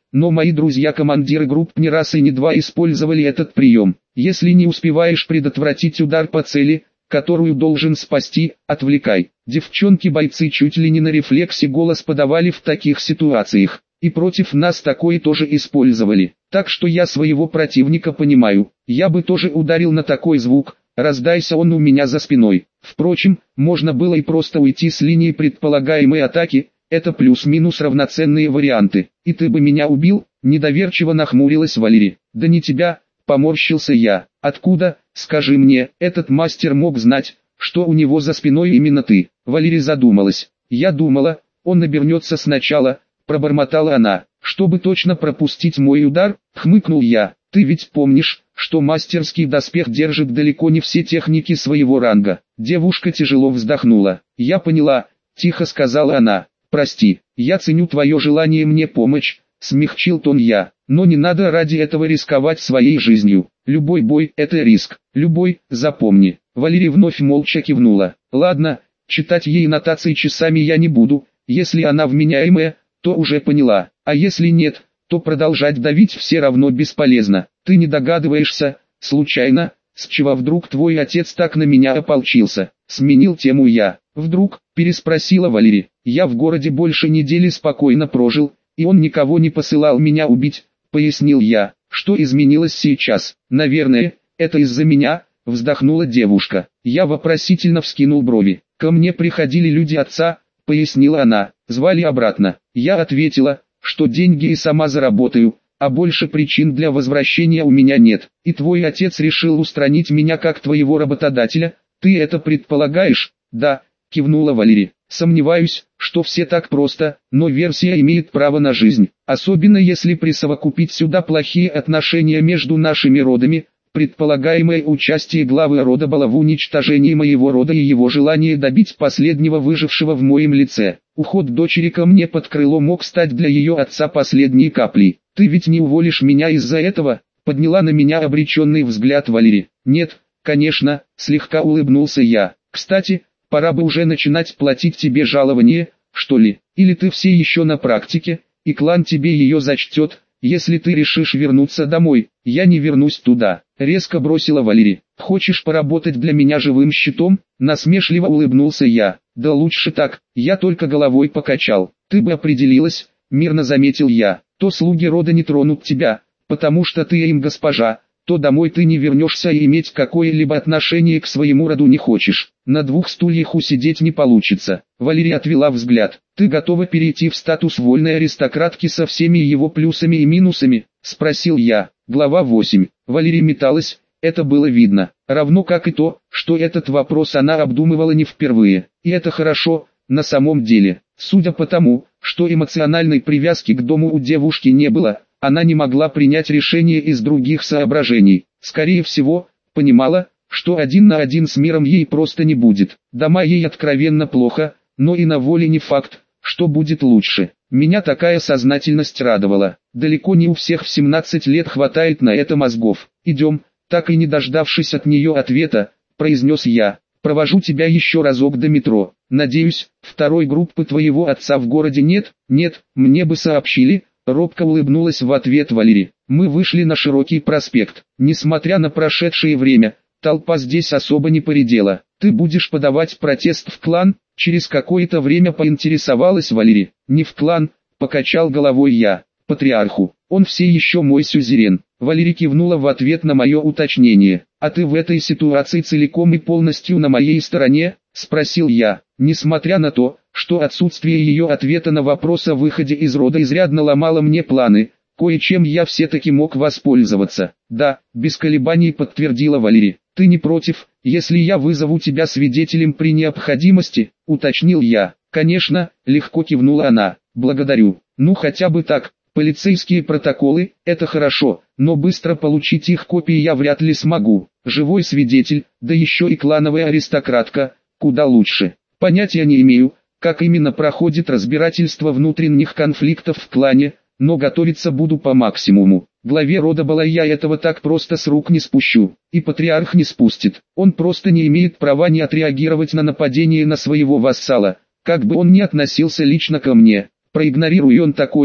но мои друзья-командиры групп не раз и не два использовали этот прием. Если не успеваешь предотвратить удар по цели, которую должен спасти, отвлекай. Девчонки-бойцы чуть ли не на рефлексе голос подавали в таких ситуациях. И против нас такое тоже использовали. Так что я своего противника понимаю. Я бы тоже ударил на такой звук, раздайся он у меня за спиной. Впрочем, можно было и просто уйти с линии предполагаемой атаки. Это плюс-минус равноценные варианты. И ты бы меня убил? Недоверчиво нахмурилась Валерия. Да не тебя, поморщился я. Откуда, скажи мне, этот мастер мог знать, что у него за спиной именно ты? Валерия задумалась. Я думала, он обернется сначала, пробормотала она. Чтобы точно пропустить мой удар, хмыкнул я. Ты ведь помнишь, что мастерский доспех держит далеко не все техники своего ранга. Девушка тяжело вздохнула. Я поняла, тихо сказала она. Прости, я ценю твое желание мне помочь, смягчил тон я. Но не надо ради этого рисковать своей жизнью. Любой бой – это риск. Любой, запомни. Валерия вновь молча кивнула. Ладно, читать ей нотации часами я не буду. Если она вменяемая, то уже поняла. А если нет, то продолжать давить все равно бесполезно. Ты не догадываешься, случайно, с чего вдруг твой отец так на меня ополчился? Сменил тему я. Вдруг, переспросила Валерия. Я в городе больше недели спокойно прожил, и он никого не посылал меня убить, пояснил я. Что изменилось сейчас? Наверное, это из-за меня, вздохнула девушка. Я вопросительно вскинул брови. Ко мне приходили люди отца, пояснила она, звали обратно. Я ответила, что деньги и сама заработаю, а больше причин для возвращения у меня нет. И твой отец решил устранить меня как твоего работодателя, ты это предполагаешь? Да, кивнула Валерия. Сомневаюсь, что все так просто, но версия имеет право на жизнь, особенно если присовокупить сюда плохие отношения между нашими родами, предполагаемое участие главы рода было в уничтожении моего рода и его желание добить последнего выжившего в моем лице. Уход дочери ко мне под крыло мог стать для ее отца последней каплей. Ты ведь не уволишь меня из-за этого? Подняла на меня обреченный взгляд Валерия. Нет, конечно, слегка улыбнулся я. Кстати, пора бы уже начинать платить тебе жалование, что ли? Или ты все еще на практике, и клан тебе ее зачтет, если ты решишь вернуться домой? Я не вернусь туда, резко бросила Валерия. Хочешь поработать для меня живым щитом? Насмешливо улыбнулся я. Да лучше так, я только головой покачал. Ты бы определилась, мирно заметил я. То слуги рода не тронут тебя, потому что ты им госпожа, то домой ты не вернешься и иметь какое-либо отношение к своему роду не хочешь. На двух стульях усидеть не получится. Валерия отвела взгляд. Ты готова перейти в статус вольной аристократки со всеми его плюсами и минусами? Спросил я. Глава восемь. Валерия металась, это было видно. Равно как и то, что этот вопрос она обдумывала не впервые. И это хорошо, на самом деле. Судя по тому, что эмоциональной привязки к дому у девушки не было, она не могла принять решение из других соображений. Скорее всего, понимала, что один на один с миром ей просто не будет. Дома ей откровенно плохо, но и на воле не факт, что будет лучше. Меня такая сознательность радовала. Далеко не у всех в семнадцать лет хватает на это мозгов. Идем, так и не дождавшись от нее ответа, произнес я. Провожу тебя еще разок до метро. Надеюсь, второй группы твоего отца в городе нет? Нет, мне бы сообщили. Робко улыбнулась в ответ Валерия. Мы вышли на широкий проспект. Несмотря на прошедшее время, толпа здесь особо не поредела. Ты будешь подавать протест в клан? Через какое-то время поинтересовалась Валерия. Не в клан, покачал головой я. Патриарху. Он все еще мой сюзерен. Валерия кивнула в ответ на мое уточнение. А ты в этой ситуации целиком и полностью на моей стороне? Спросил я. Несмотря на то, что отсутствие ее ответа на вопрос о выходе из рода изрядно ломало мне планы, кое-чем я все-таки мог воспользоваться. Да, без колебаний подтвердила Валерия. Ты не против, если я вызову тебя свидетелем при необходимости? Уточнил я. Конечно, легко кивнула она. Благодарю. Ну хотя бы так. Полицейские протоколы – это хорошо, но быстро получить их копии я вряд ли смогу. Живой свидетель, да еще и клановая аристократка, куда лучше. Понятия не имею, как именно проходит разбирательство внутренних конфликтов в клане, но готовиться буду по максимуму. Главе рода Балая этого так просто с рук не спущу, и патриарх не спустит. Он просто не имеет права не отреагировать на нападение на своего вассала, как бы он ни относился лично ко мне. Проигнорируй он такое,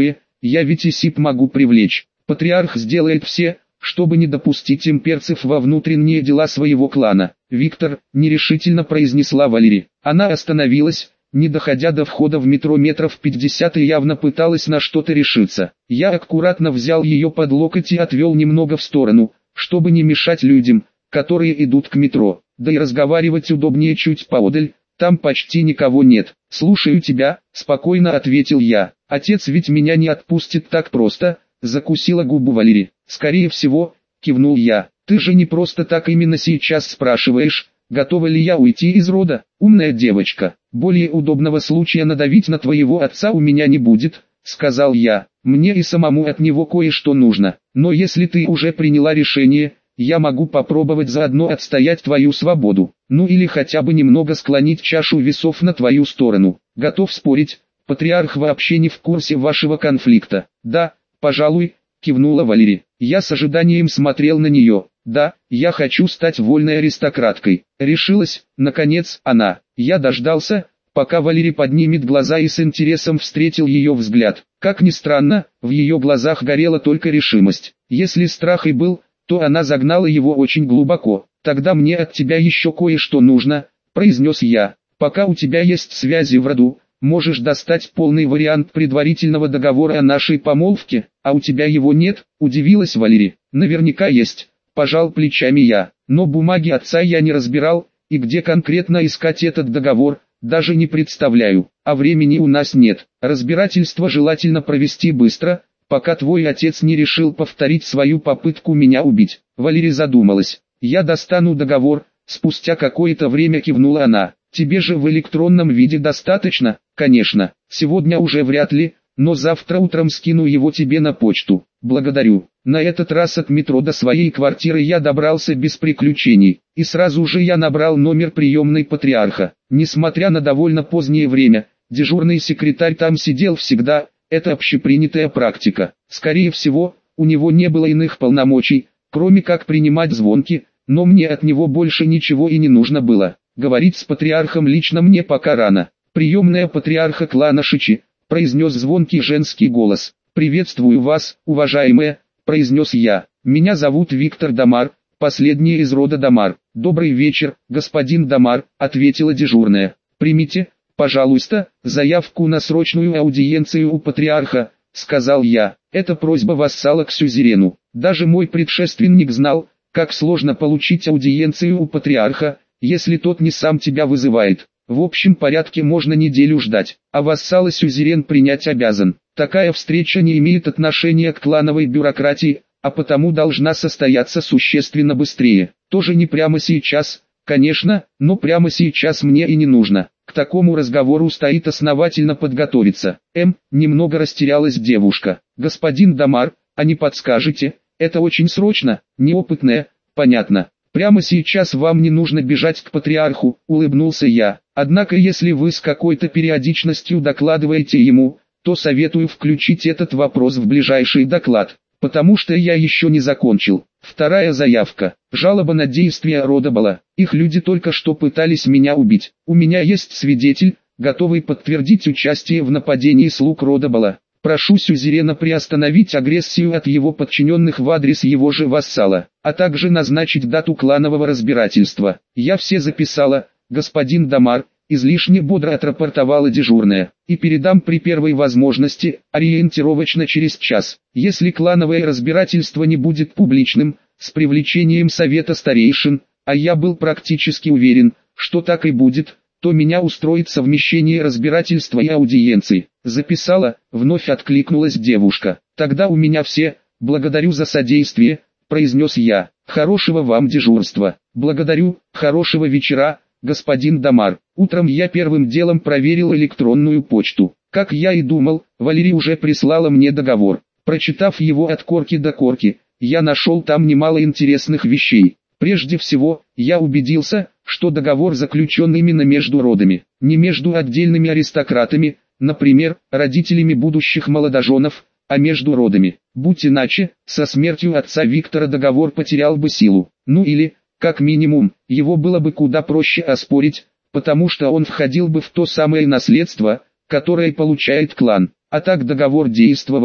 я ведь и СИП могу привлечь. Патриарх сделает все, чтобы не допустить имперцев во внутренние дела своего клана. Виктор, нерешительно произнесла Валерия. Она остановилась, не доходя до входа в метро метров пятьдесят, и явно пыталась на что-то решиться. Я аккуратно взял ее под локоть и отвел немного в сторону, чтобы не мешать людям, которые идут к метро. Да и разговаривать удобнее чуть поодаль, там почти никого нет. «Слушаю тебя», — спокойно ответил я. «Отец ведь меня не отпустит так просто», — закусила губу Валерия. «Скорее всего», — кивнул я. «Ты же не просто так именно сейчас спрашиваешь, готова ли я уйти из рода? Умная девочка. Более удобного случая надавить на твоего отца у меня не будет», — сказал я. «Мне и самому от него кое-что нужно. Но если ты уже приняла решение, я могу попробовать заодно отстоять твою свободу. Ну или хотя бы немного склонить чашу весов на твою сторону. Готов спорить, патриарх вообще не в курсе вашего конфликта». «Да, пожалуй», — кивнула Валерия. Я с ожиданием смотрел на нее. «Да, я хочу стать вольной аристократкой». Решилась, наконец, она. Я дождался, пока Валерия поднимет глаза, и с интересом встретил ее взгляд. Как ни странно, в ее глазах горела только решимость. Если страх и был, то она загнала его очень глубоко. «Тогда мне от тебя еще кое-что нужно», — произнес я. «Пока у тебя есть связи в роду, можешь достать полный вариант предварительного договора о нашей помолвке, а у тебя его нет», — удивилась Валерия. «Наверняка есть», — пожал плечами я. «Но бумаги отца я не разбирал, и где конкретно искать этот договор, даже не представляю, а времени у нас нет. Разбирательство желательно провести быстро, пока твой отец не решил повторить свою попытку меня убить». Валерия задумалась. «Я достану договор», — спустя какое-то время кивнула она. «Тебе же в электронном виде достаточно?» «Конечно, сегодня уже вряд ли, но завтра утром скину его тебе на почту». «Благодарю». На этот раз от метро до своей квартиры я добрался без приключений, и сразу же я набрал номер приемной патриарха. Несмотря на довольно позднее время, дежурный секретарь там сидел всегда. Это общепринятая практика. Скорее всего, у него не было иных полномочий, кроме как принимать звонки, но мне от него больше ничего и не нужно было. Говорить с патриархом лично мне пока рано. «Приемная патриарха клана Шичи», — произнес звонкий женский голос. «Приветствую вас, уважаемая», — произнес я. «Меня зовут Виктор Дамар, последний из рода Дамар». «Добрый вечер, господин Дамар», — ответила дежурная. «Примите, пожалуйста, заявку на срочную аудиенцию у патриарха», — сказал я. «Это просьба вассала к сюзерену. Даже мой предшественник знал, как сложно получить аудиенцию у патриарха, если тот не сам тебя вызывает. В общем порядке можно неделю ждать, а вассала сюзерен принять обязан. Такая встреча не имеет отношения к клановой бюрократии, а потому должна состояться существенно быстрее. Тоже не прямо сейчас, конечно, но прямо сейчас мне и не нужно. К такому разговору стоит основательно подготовиться». М, немного растерялась девушка. «Господин Дамар, а не подскажете? Это очень срочно, неопытная». «Понятно. Прямо сейчас вам не нужно бежать к патриарху», — улыбнулся я. «Однако если вы с какой-то периодичностью докладываете ему, то советую включить этот вопрос в ближайший доклад, потому что я еще не закончил». Вторая заявка. Жалоба на действия Родабала. Их люди только что пытались меня убить. У меня есть свидетель, готовый подтвердить участие в нападении слуг Родабала. Прошу сюзерена приостановить агрессию от его подчиненных в адрес его же вассала, а также назначить дату кланового разбирательства. «Я все записала, господин Дамар», — излишне бодро отрапортовала дежурная. «И передам при первой возможности, ориентировочно через час. Если клановое разбирательство не будет публичным, с привлечением совета старейшин, а я был практически уверен, что так и будет, то меня устроит совмещение разбирательства и аудиенции». «Записала», — вновь откликнулась девушка. «Тогда у меня все, благодарю за содействие», — произнес я. «Хорошего вам дежурства». «Благодарю, хорошего вечера, господин Дамар». Утром я первым делом проверил электронную почту. Как я и думал, Валерия уже прислала мне договор. Прочитав его от корки до корки, я нашел там немало интересных вещей. Прежде всего, я убедился, что договор заключен именно между родами, не между отдельными аристократами, например, родителями будущих молодоженов, а между родами. Будь иначе, со смертью отца Виктора договор потерял бы силу. Ну или, как минимум, его было бы куда проще оспорить, потому что он входил бы в то самое наследство, которое получает клан. А так договор действовал,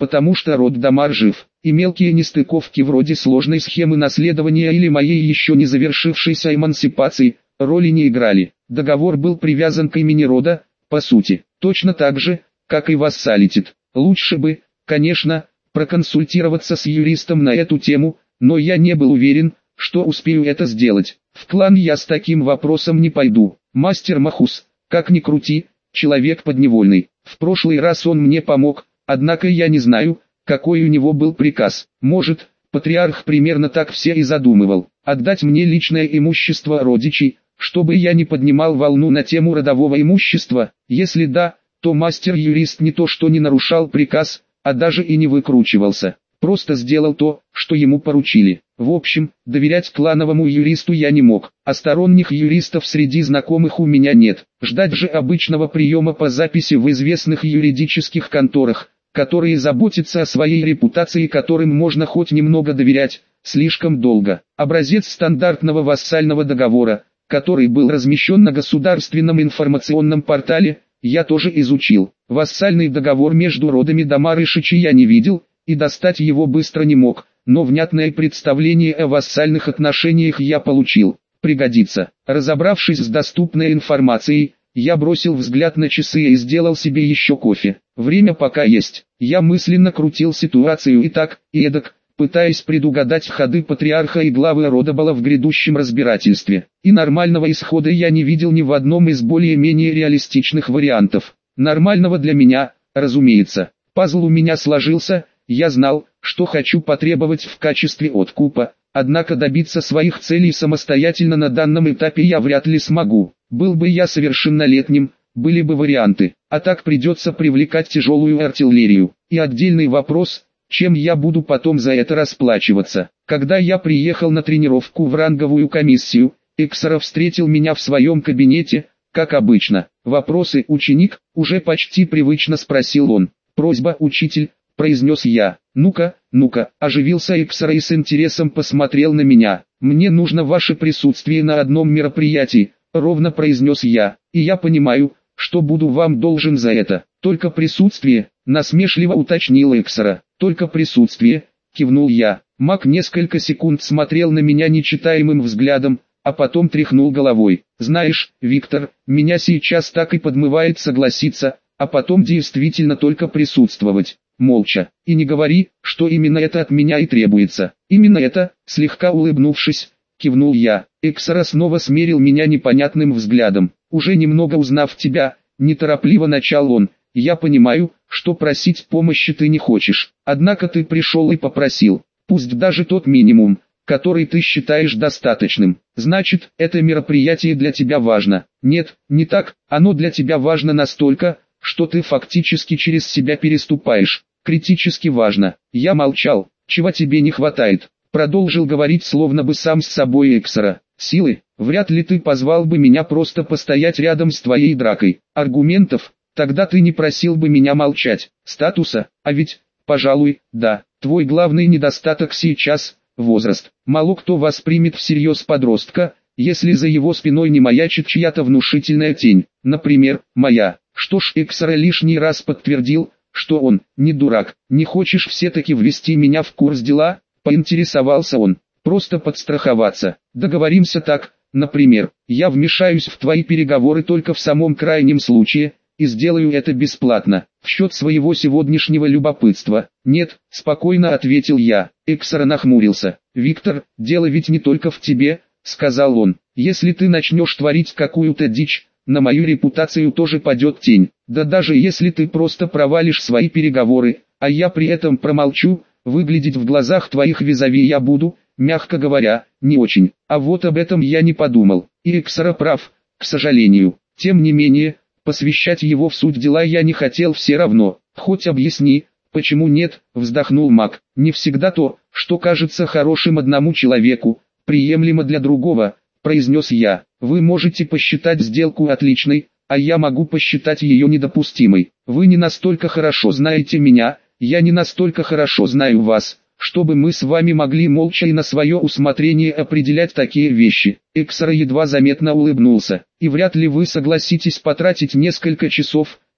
потому что род Дамар жив, и мелкие нестыковки вроде сложной схемы наследования или моей еще не завершившейся эмансипации, роли не играли. Договор был привязан к имени рода, по сути, точно так же, как и вассалитет. Лучше бы, конечно, проконсультироваться с юристом на эту тему, но я не был уверен, что успею это сделать. В клан я с таким вопросом не пойду. Мастер Махус, как ни крути, человек подневольный. В прошлый раз он мне помог, однако я не знаю, какой у него был приказ. Может, патриарх примерно так все и задумывал. Отдать мне личное имущество родичей, чтобы я не поднимал волну на тему родового имущества. Если да, то мастер-юрист не то что не нарушал приказ, а даже и не выкручивался. Просто сделал то, что ему поручили. В общем, доверять клановому юристу я не мог, а сторонних юристов среди знакомых у меня нет. Ждать же обычного приема по записи в известных юридических конторах, которые заботятся о своей репутации, которым можно хоть немного доверять, слишком долго. Образец стандартного вассального договора, который был размещен на государственном информационном портале, я тоже изучил. Вассальный договор между родами Дамар и Шичи я не видел, и достать его быстро не мог, но внятное представление о вассальных отношениях я получил. Пригодится. Разобравшись с доступной информацией, я бросил взгляд на часы и сделал себе еще кофе. Время пока есть. Я мысленно крутил ситуацию и так, и эдак, пытаясь предугадать ходы патриарха и главы рода Бала в грядущем разбирательстве. И нормального исхода я не видел ни в одном из более-менее реалистичных вариантов. Нормального для меня, разумеется. Пазл у меня сложился. Я знал, что хочу потребовать в качестве откупа, однако добиться своих целей самостоятельно на данном этапе я вряд ли смогу. Был бы я совершеннолетним, были бы варианты, а так придется привлекать тяжелую артиллерию. И отдельный вопрос, чем я буду потом за это расплачиваться. Когда я приехал на тренировку в ранговую комиссию, Эксара встретил меня в своем кабинете, как обычно. «Вопросы, ученик?» — уже почти привычно спросил он. «Просьба, учитель», — произнес я. «Ну-ка, ну-ка», — оживился Эксара и с интересом посмотрел на меня. «Мне нужно ваше присутствие на одном мероприятии», — ровно произнес я. «И я понимаю, что буду вам должен за это. Только присутствие», — насмешливо уточнил Эксара. «Только присутствие», — кивнул я. Маг несколько секунд смотрел на меня нечитаемым взглядом, а потом тряхнул головой. «Знаешь, Виктор, меня сейчас так и подмывает согласиться, а потом действительно только присутствовать». Молча. «И не говори, что именно это от меня и требуется». «Именно это», слегка улыбнувшись, кивнул я. Эксара снова смерил меня непонятным взглядом. «Уже немного узнав тебя», неторопливо начал он, «я понимаю, что просить помощи ты не хочешь. Однако ты пришел и попросил. Пусть даже тот минимум, который ты считаешь достаточным. Значит, это мероприятие для тебя важно». «Нет, не так, оно для тебя важно настолько, что ты фактически через себя переступаешь. Критически важно». Я молчал. «Чего тебе не хватает?» Продолжил говорить словно бы сам с собой Эксара. «Силы? Вряд ли ты позвал бы меня просто постоять рядом с твоей дракой. Аргументов? Тогда ты не просил бы меня молчать. Статуса? А ведь, пожалуй, да. Твой главный недостаток сейчас – возраст. Мало кто воспримет всерьез подростка, если за его спиной не маячит чья-то внушительная тень. Например, моя». Что ж, Эксара лишний раз подтвердил, что он не дурак. «Не хочешь все-таки ввести меня в курс дела?» — поинтересовался он. «Просто подстраховаться. Договоримся так, например, я вмешаюсь в твои переговоры только в самом крайнем случае, и сделаю это бесплатно, в счет своего сегодняшнего любопытства». «Нет», — спокойно ответил я. Эксара нахмурился. «Виктор, дело ведь не только в тебе», — сказал он. «Если ты начнешь творить какую-то дичь, на мою репутацию тоже падет тень. Да даже если ты просто провалишь свои переговоры, а я при этом промолчу, выглядеть в глазах твоих визави я буду, мягко говоря, не очень. А вот об этом я не подумал. И Эксара прав, к сожалению. Тем не менее, посвящать его в суть дела я не хотел все равно. Хоть объясни, почему нет, вздохнул маг. Не всегда то, что кажется хорошим одному человеку, приемлемо для другого, произнес я. Вы можете посчитать сделку отличной, а я могу посчитать ее недопустимой. Вы не настолько хорошо знаете меня, я не настолько хорошо знаю вас, чтобы мы с вами могли молча и на свое усмотрение определять такие вещи. Эксара едва заметно улыбнулся. И вряд ли вы согласитесь потратить несколько часов,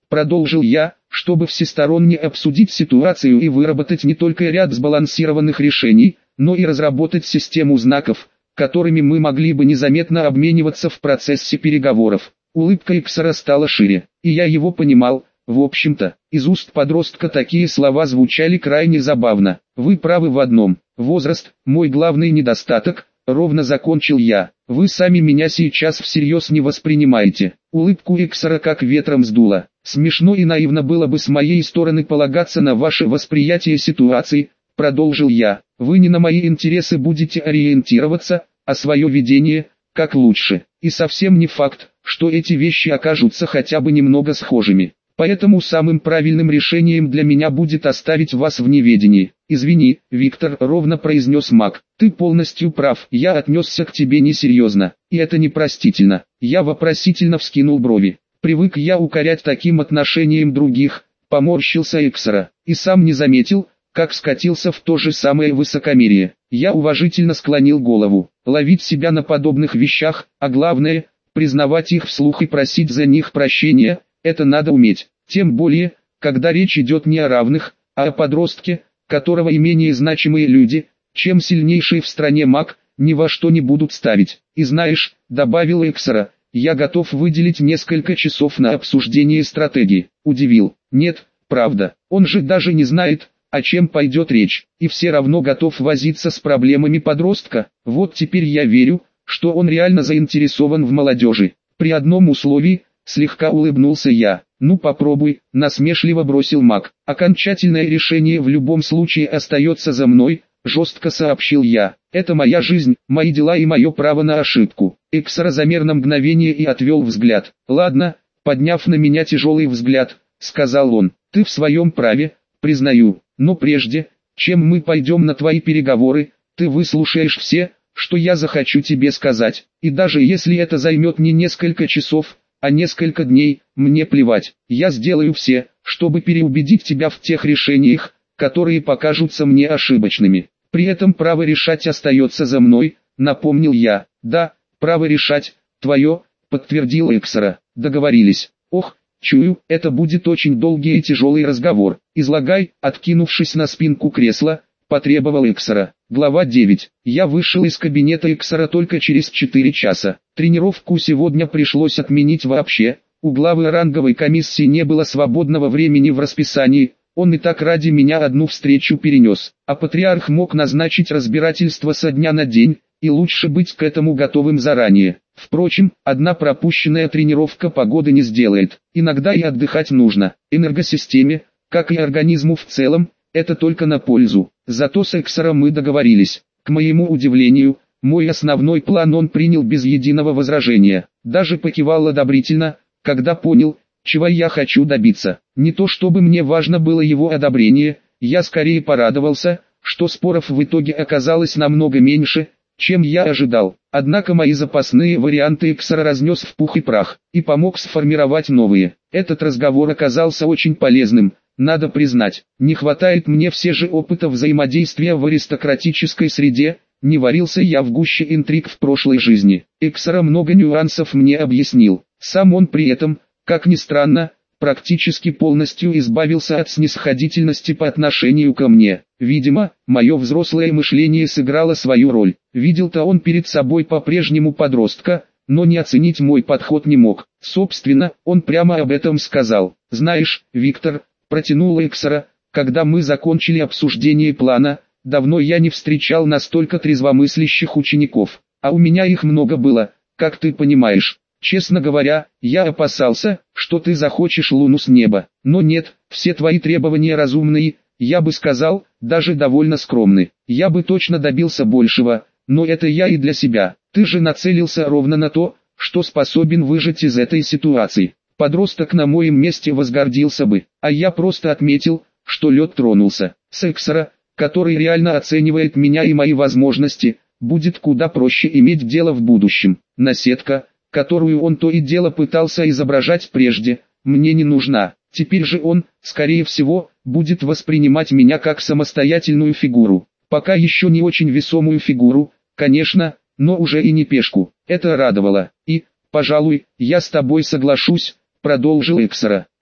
продолжил я, чтобы всесторонне обсудить ситуацию и выработать не только ряд сбалансированных решений, но и разработать систему знаков, которыми мы могли бы незаметно обмениваться в процессе переговоров. Улыбка Иксара стала шире, и я его понимал. В общем-то, из уст подростка такие слова звучали крайне забавно. Вы правы в одном. Возраст – мой главный недостаток, ровно закончил я. Вы сами меня сейчас всерьез не воспринимаете. Улыбку Иксара как ветром сдуло. Смешно и наивно было бы с моей стороны полагаться на ваше восприятие ситуации, продолжил я. Вы не на мои интересы будете ориентироваться, а свое видение, как лучше. И совсем не факт, что эти вещи окажутся хотя бы немного схожими. Поэтому самым правильным решением для меня будет оставить вас в неведении. Извини, Виктор, ровно произнес маг. Ты полностью прав, я отнесся к тебе несерьезно, и это непростительно. Я вопросительно вскинул брови. Привык я укорять таким отношением других, поморщился Иксара, и сам не заметил, как скатился в то же самое высокомерие. Я уважительно склонил голову. Ловить себя на подобных вещах, а главное, признавать их вслух и просить за них прощения, это надо уметь. Тем более, когда речь идет не о равных, а о подростке, которого и менее значимые люди, чем сильнейший в стране маг, ни во что не будут ставить. И знаешь, добавил Иксара, я готов выделить несколько часов на обсуждение стратегии. Удивил. Нет, правда, он же даже не знает, о чем пойдет речь, и все равно готов возиться с проблемами подростка. Вот теперь я верю, что он реально заинтересован в молодежи. При одном условии, слегка улыбнулся я. Ну попробуй, насмешливо бросил маг. Окончательное решение в любом случае остается за мной, жестко сообщил я. Это моя жизнь, мои дела и мое право на ошибку. Иксара замер на мгновение и отвел взгляд. Ладно, подняв на меня тяжелый взгляд, сказал он, ты в своем праве, признаю, но прежде, чем мы пойдем на твои переговоры, ты выслушаешь все, что я захочу тебе сказать, и даже если это займет не несколько часов, а несколько дней, мне плевать, я сделаю все, чтобы переубедить тебя в тех решениях, которые покажутся мне ошибочными. При этом право решать остается за мной, напомнил я. Да, право решать, твое, подтвердил Иксара. Договорились. Ох, чую, это будет очень долгий и тяжелый разговор. Излагай, откинувшись на спинку кресла, потребовал Иксара. Глава девять. Я вышел из кабинета Иксара только через четыре часа. Тренировку сегодня пришлось отменить вообще. У главы ранговой комиссии не было свободного времени в расписании. Он и так ради меня одну встречу перенес. А патриарх мог назначить разбирательство со дня на день, и лучше быть к этому готовым заранее. Впрочем, одна пропущенная тренировка погоды не сделает. Иногда и отдыхать нужно. Энергосистеме, как и организму в целом, это только на пользу. Зато с Иксаром мы договорились. К моему удивлению, мой основной план он принял без единого возражения. Даже покивал одобрительно, когда понял, чего я хочу добиться. Не то чтобы мне важно было его одобрение, я скорее порадовался, что споров в итоге оказалось намного меньше, чем я ожидал. Однако мои запасные варианты Иксара разнес в пух и прах, и помог сформировать новые. Этот разговор оказался очень полезным. Надо признать, не хватает мне все же опыта взаимодействия в аристократической среде, не варился я в гуще интриг в прошлой жизни. Иксара много нюансов мне объяснил, сам он при этом, как ни странно, практически полностью избавился от снисходительности по отношению ко мне. Видимо, мое взрослое мышление сыграло свою роль. Видел-то он перед собой по-прежнему подростка, но не оценить мой подход не мог. Собственно, он прямо об этом сказал. «Знаешь, Виктор», протянул Иксара, когда мы закончили обсуждение плана, давно я не встречал настолько трезвомыслящих учеников, а у меня их много было, как ты понимаешь. Честно говоря, я опасался, что ты захочешь луну с неба, но нет, все твои требования разумные, я бы сказал, даже довольно скромны. Я бы точно добился большего, но это я и для себя. Ты же нацелился ровно на то, что способен выжить из этой ситуации. Подросток на моем месте возгордился бы, а я просто отметил, что лед тронулся. С Иксара, который реально оценивает меня и мои возможности, будет куда проще иметь дело в будущем. Наседка, которую он то и дело пытался изображать прежде, мне не нужна. Теперь же он, скорее всего, будет воспринимать меня как самостоятельную фигуру. Пока еще не очень весомую фигуру, конечно, но уже и не пешку. Это радовало. И, пожалуй, я с тобой соглашусь, продолжил Иксара.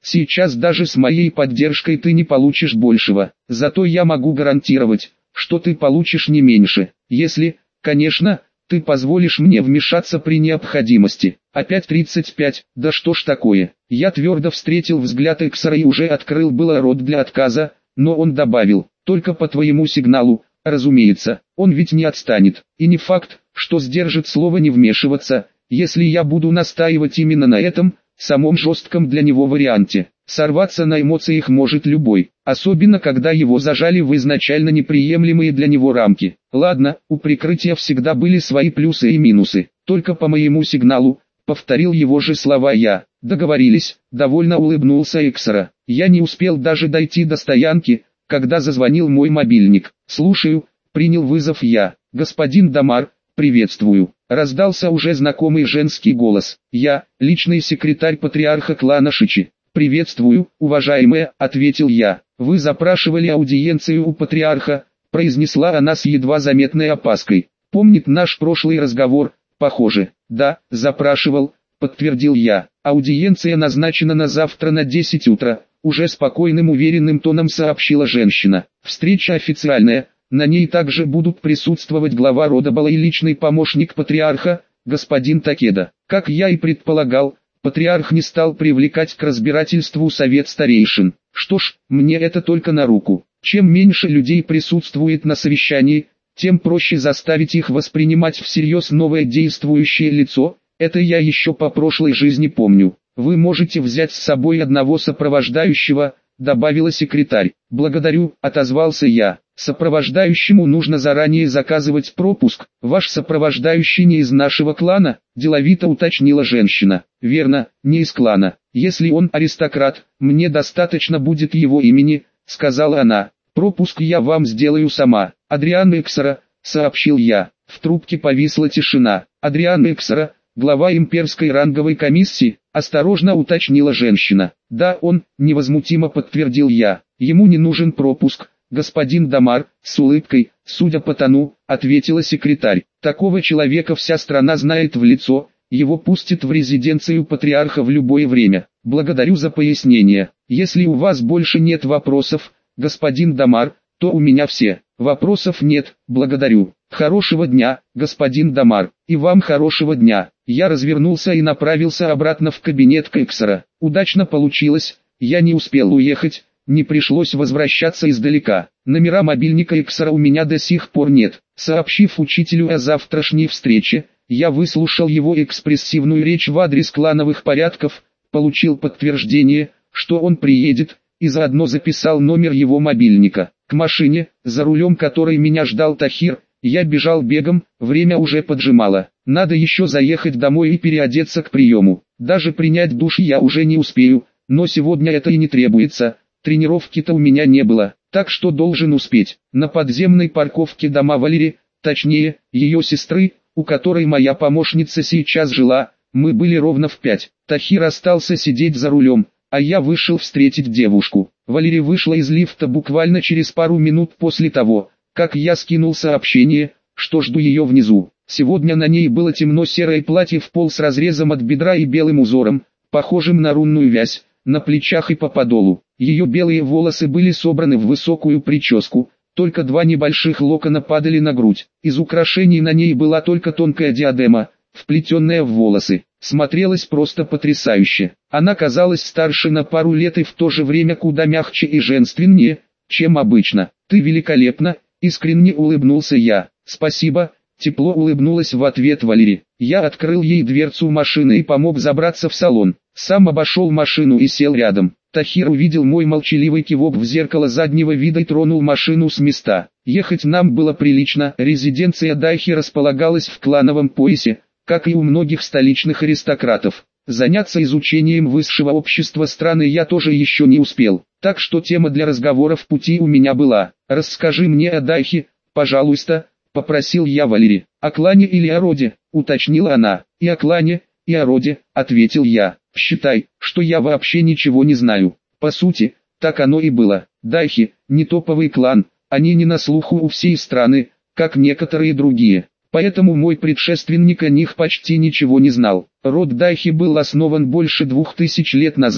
Сейчас даже с моей поддержкой ты не получишь большего. Зато я могу гарантировать, что ты получишь не меньше, если, конечно, ты позволишь мне вмешаться при необходимости. Опять тридцать пять, да что ж такое. Я твердо встретил взгляд Эксера и уже открыл было рот для отказа, но он добавил, только по твоему сигналу, разумеется, он ведь не отстанет. И не факт, что сдержит слово не вмешиваться, если я буду настаивать именно на этом, самом жестком для него варианте. Сорваться на эмоциях может любой, особенно когда его зажали в изначально неприемлемые для него рамки. Ладно, у прикрытия всегда были свои плюсы и минусы, только по моему сигналу, повторил его же слова я. Договорились, довольно улыбнулся Эксера. Я не успел даже дойти до стоянки, когда зазвонил мой мобильник. Слушаю, принял вызов я. Господин Дамар, приветствую. Раздался уже знакомый женский голос. Я, личный секретарь патриарха клана Шичи. «Приветствую, уважаемая», — ответил я. «Вы запрашивали аудиенцию у патриарха», — произнесла она с едва заметной опаской. «Помнит наш прошлый разговор?» «Похоже». «Да, запрашивал», — подтвердил я. «Аудиенция назначена на завтра на десять утра», — уже спокойным уверенным тоном сообщила женщина. «Встреча официальная, на ней также будут присутствовать глава рода Бала и личный помощник патриарха, господин Такеда». Как я и предполагал, патриарх не стал привлекать к разбирательству совет старейшин. Что ж, мне это только на руку. Чем меньше людей присутствует на совещании, тем проще заставить их воспринимать всерьез новое действующее лицо. Это я еще по прошлой жизни помню. Вы можете взять с собой одного сопровождающего, добавила секретарь. Благодарю, отозвался я. Сопровождающему нужно заранее заказывать пропуск. Ваш сопровождающий не из нашего клана, деловито уточнила женщина. Верно, не из клана. Если он аристократ, мне достаточно будет его имени, сказала она. Пропуск я вам сделаю сама. Адриан Эксера, сообщил я. В трубке повисла тишина. Адриан Эксера, глава имперской ранговой комиссии, осторожно уточнила женщина. Да, он, невозмутимо подтвердил я. Ему не нужен пропуск. Господин Дамар, с улыбкой, судя по тону, ответила секретарь. Такого человека вся страна знает в лицо, его пустят в резиденцию патриарха в любое время. Благодарю за пояснение. Если у вас больше нет вопросов, господин Дамар, то у меня все. Вопросов нет, благодарю. Хорошего дня, господин Дамар. И вам хорошего дня. Я развернулся и направился обратно в кабинет Эксера. Удачно получилось, я не успел уехать. Не пришлось возвращаться издалека. Номера мобильника Эксера у меня до сих пор нет. Сообщив учителю о завтрашней встрече, я выслушал его экспрессивную речь в адрес клановых порядков, получил подтверждение, что он приедет, и заодно записал номер его мобильника. К машине, за рулем которой меня ждал Тахир, я бежал бегом, время уже поджимало. Надо еще заехать домой и переодеться к приему. Даже принять душ я уже не успею, но сегодня это и не требуется. Тренировки-то у меня не было, так что должен успеть. На подземной парковке дома Валери, точнее, ее сестры, у которой моя помощница сейчас жила, мы были ровно в пять. Тахир остался сидеть за рулем, а я вышел встретить девушку. Валери вышла из лифта буквально через пару минут после того, как я скинул сообщение, что жду ее внизу. Сегодня на ней было темно-серое платье в пол с разрезом от бедра и белым узором, похожим на рунную вязь, на плечах и по подолу. Ее белые волосы были собраны в высокую прическу, только два небольших локона падали на грудь. Из украшений на ней была только тонкая диадема, вплетенная в волосы. Смотрелась просто потрясающе. Она казалась старше на пару лет и в то же время куда мягче и женственнее, чем обычно. «Ты великолепна», — искренне улыбнулся я. «Спасибо», — тепло улыбнулась в ответ Валери. Я открыл ей дверцу машины и помог забраться в салон. Сам обошел машину и сел рядом. Тахир увидел мой молчаливый кивок в зеркало заднего вида и тронул машину с места. Ехать нам было прилично. Резиденция Дайхи располагалась в клановом поясе, как и у многих столичных аристократов. Заняться изучением высшего общества страны я тоже еще не успел, так что тема для разговора в пути у меня была. «Расскажи мне о Дайхе, пожалуйста», — попросил я Валери. «О клане или о роде?» — уточнила она. «И о клане, и о роде», — ответил я. «Считай, что я вообще ничего не знаю». По сути, так оно и было. Дайхи — не топовый клан, они не на слуху у всей страны, как некоторые другие. Поэтому мой предшественник о них почти ничего не знал. Род Дайхи был основан больше двух тысяч лет назад,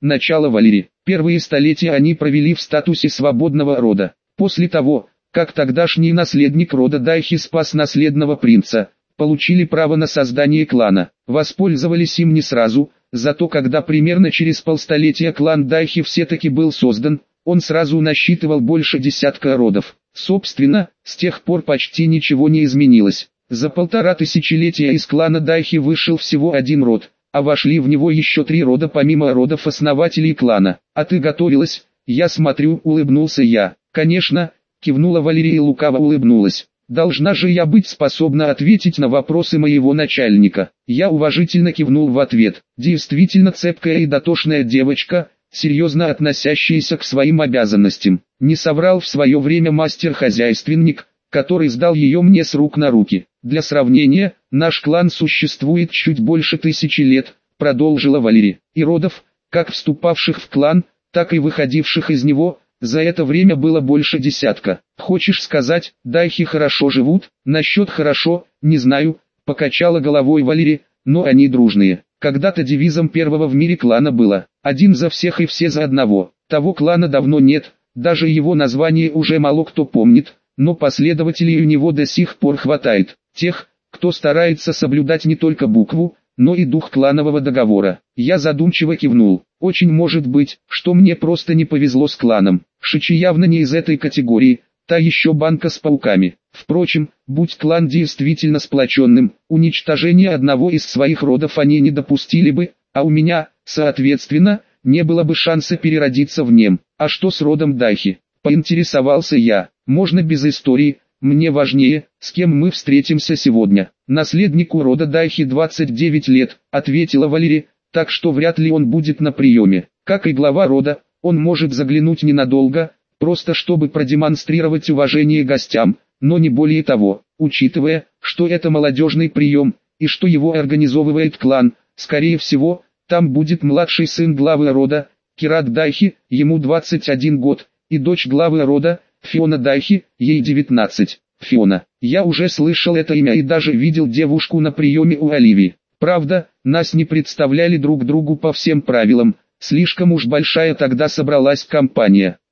начало Валери. Первые столетия они провели в статусе свободного рода. После того, как тогдашний наследник рода Дайхи спас наследного принца, получили право на создание клана. Воспользовались им не сразу, зато когда примерно через полстолетия клан Дайхи все-таки был создан, он сразу насчитывал больше десятка родов. Собственно, с тех пор почти ничего не изменилось. За полтора тысячелетия из клана Дайхи вышел всего один род, а вошли в него еще три рода помимо родов основателей клана. «А ты готовилась?» «Я смотрю», — улыбнулся я. «Конечно», — кивнула Валерия и лукаво улыбнулась. «Должна же я быть способна ответить на вопросы моего начальника». Я уважительно кивнул в ответ. Действительно цепкая и дотошная девочка, серьезно относящаяся к своим обязанностям. Не соврал в свое время мастер-хозяйственник, который сдал ее мне с рук на руки. «Для сравнения, наш клан существует чуть больше тысячи лет», — продолжила Валерия. «И родов, как вступавших в клан, так и выходивших из него, за это время было больше десятка. Хочешь сказать, Дайхи хорошо живут?» «Насчет хорошо, не знаю», — покачала головой Валерия, «но они дружные. Когда-то девизом первого в мире клана было «один за всех и все за одного». Того клана давно нет, даже его название уже мало кто помнит, но последователей у него до сих пор хватает. Тех, кто старается соблюдать не только букву, но и дух кланового договора. Я задумчиво кивнул. Очень может быть, что мне просто не повезло с кланом. Шичи явно не из этой категории, та еще банка с пауками. Впрочем, будь клан действительно сплоченным, уничтожение одного из своих родов они не допустили бы, а у меня, соответственно, не было бы шанса переродиться в нем. А что с родом Дайхи? Поинтересовался я. Можно без истории, мне важнее, с кем мы встретимся сегодня. Наследнику рода Дайхи двадцать девять лет, ответила Валерия, так что вряд ли он будет на приеме. Как и глава рода, он может заглянуть ненадолго, просто чтобы продемонстрировать уважение гостям, но не более того. Учитывая, что это молодежный прием, и что его организовывает клан, скорее всего, там будет младший сын главы рода, Кират Дайхи, ему двадцать один год, и дочь главы рода, Фиона Дайхи, ей девятнадцать. Фиона. Я уже слышал это имя и даже видел девушку на приеме у Оливии. Правда, нас не представляли друг другу по всем правилам, слишком уж большая тогда собралась компания.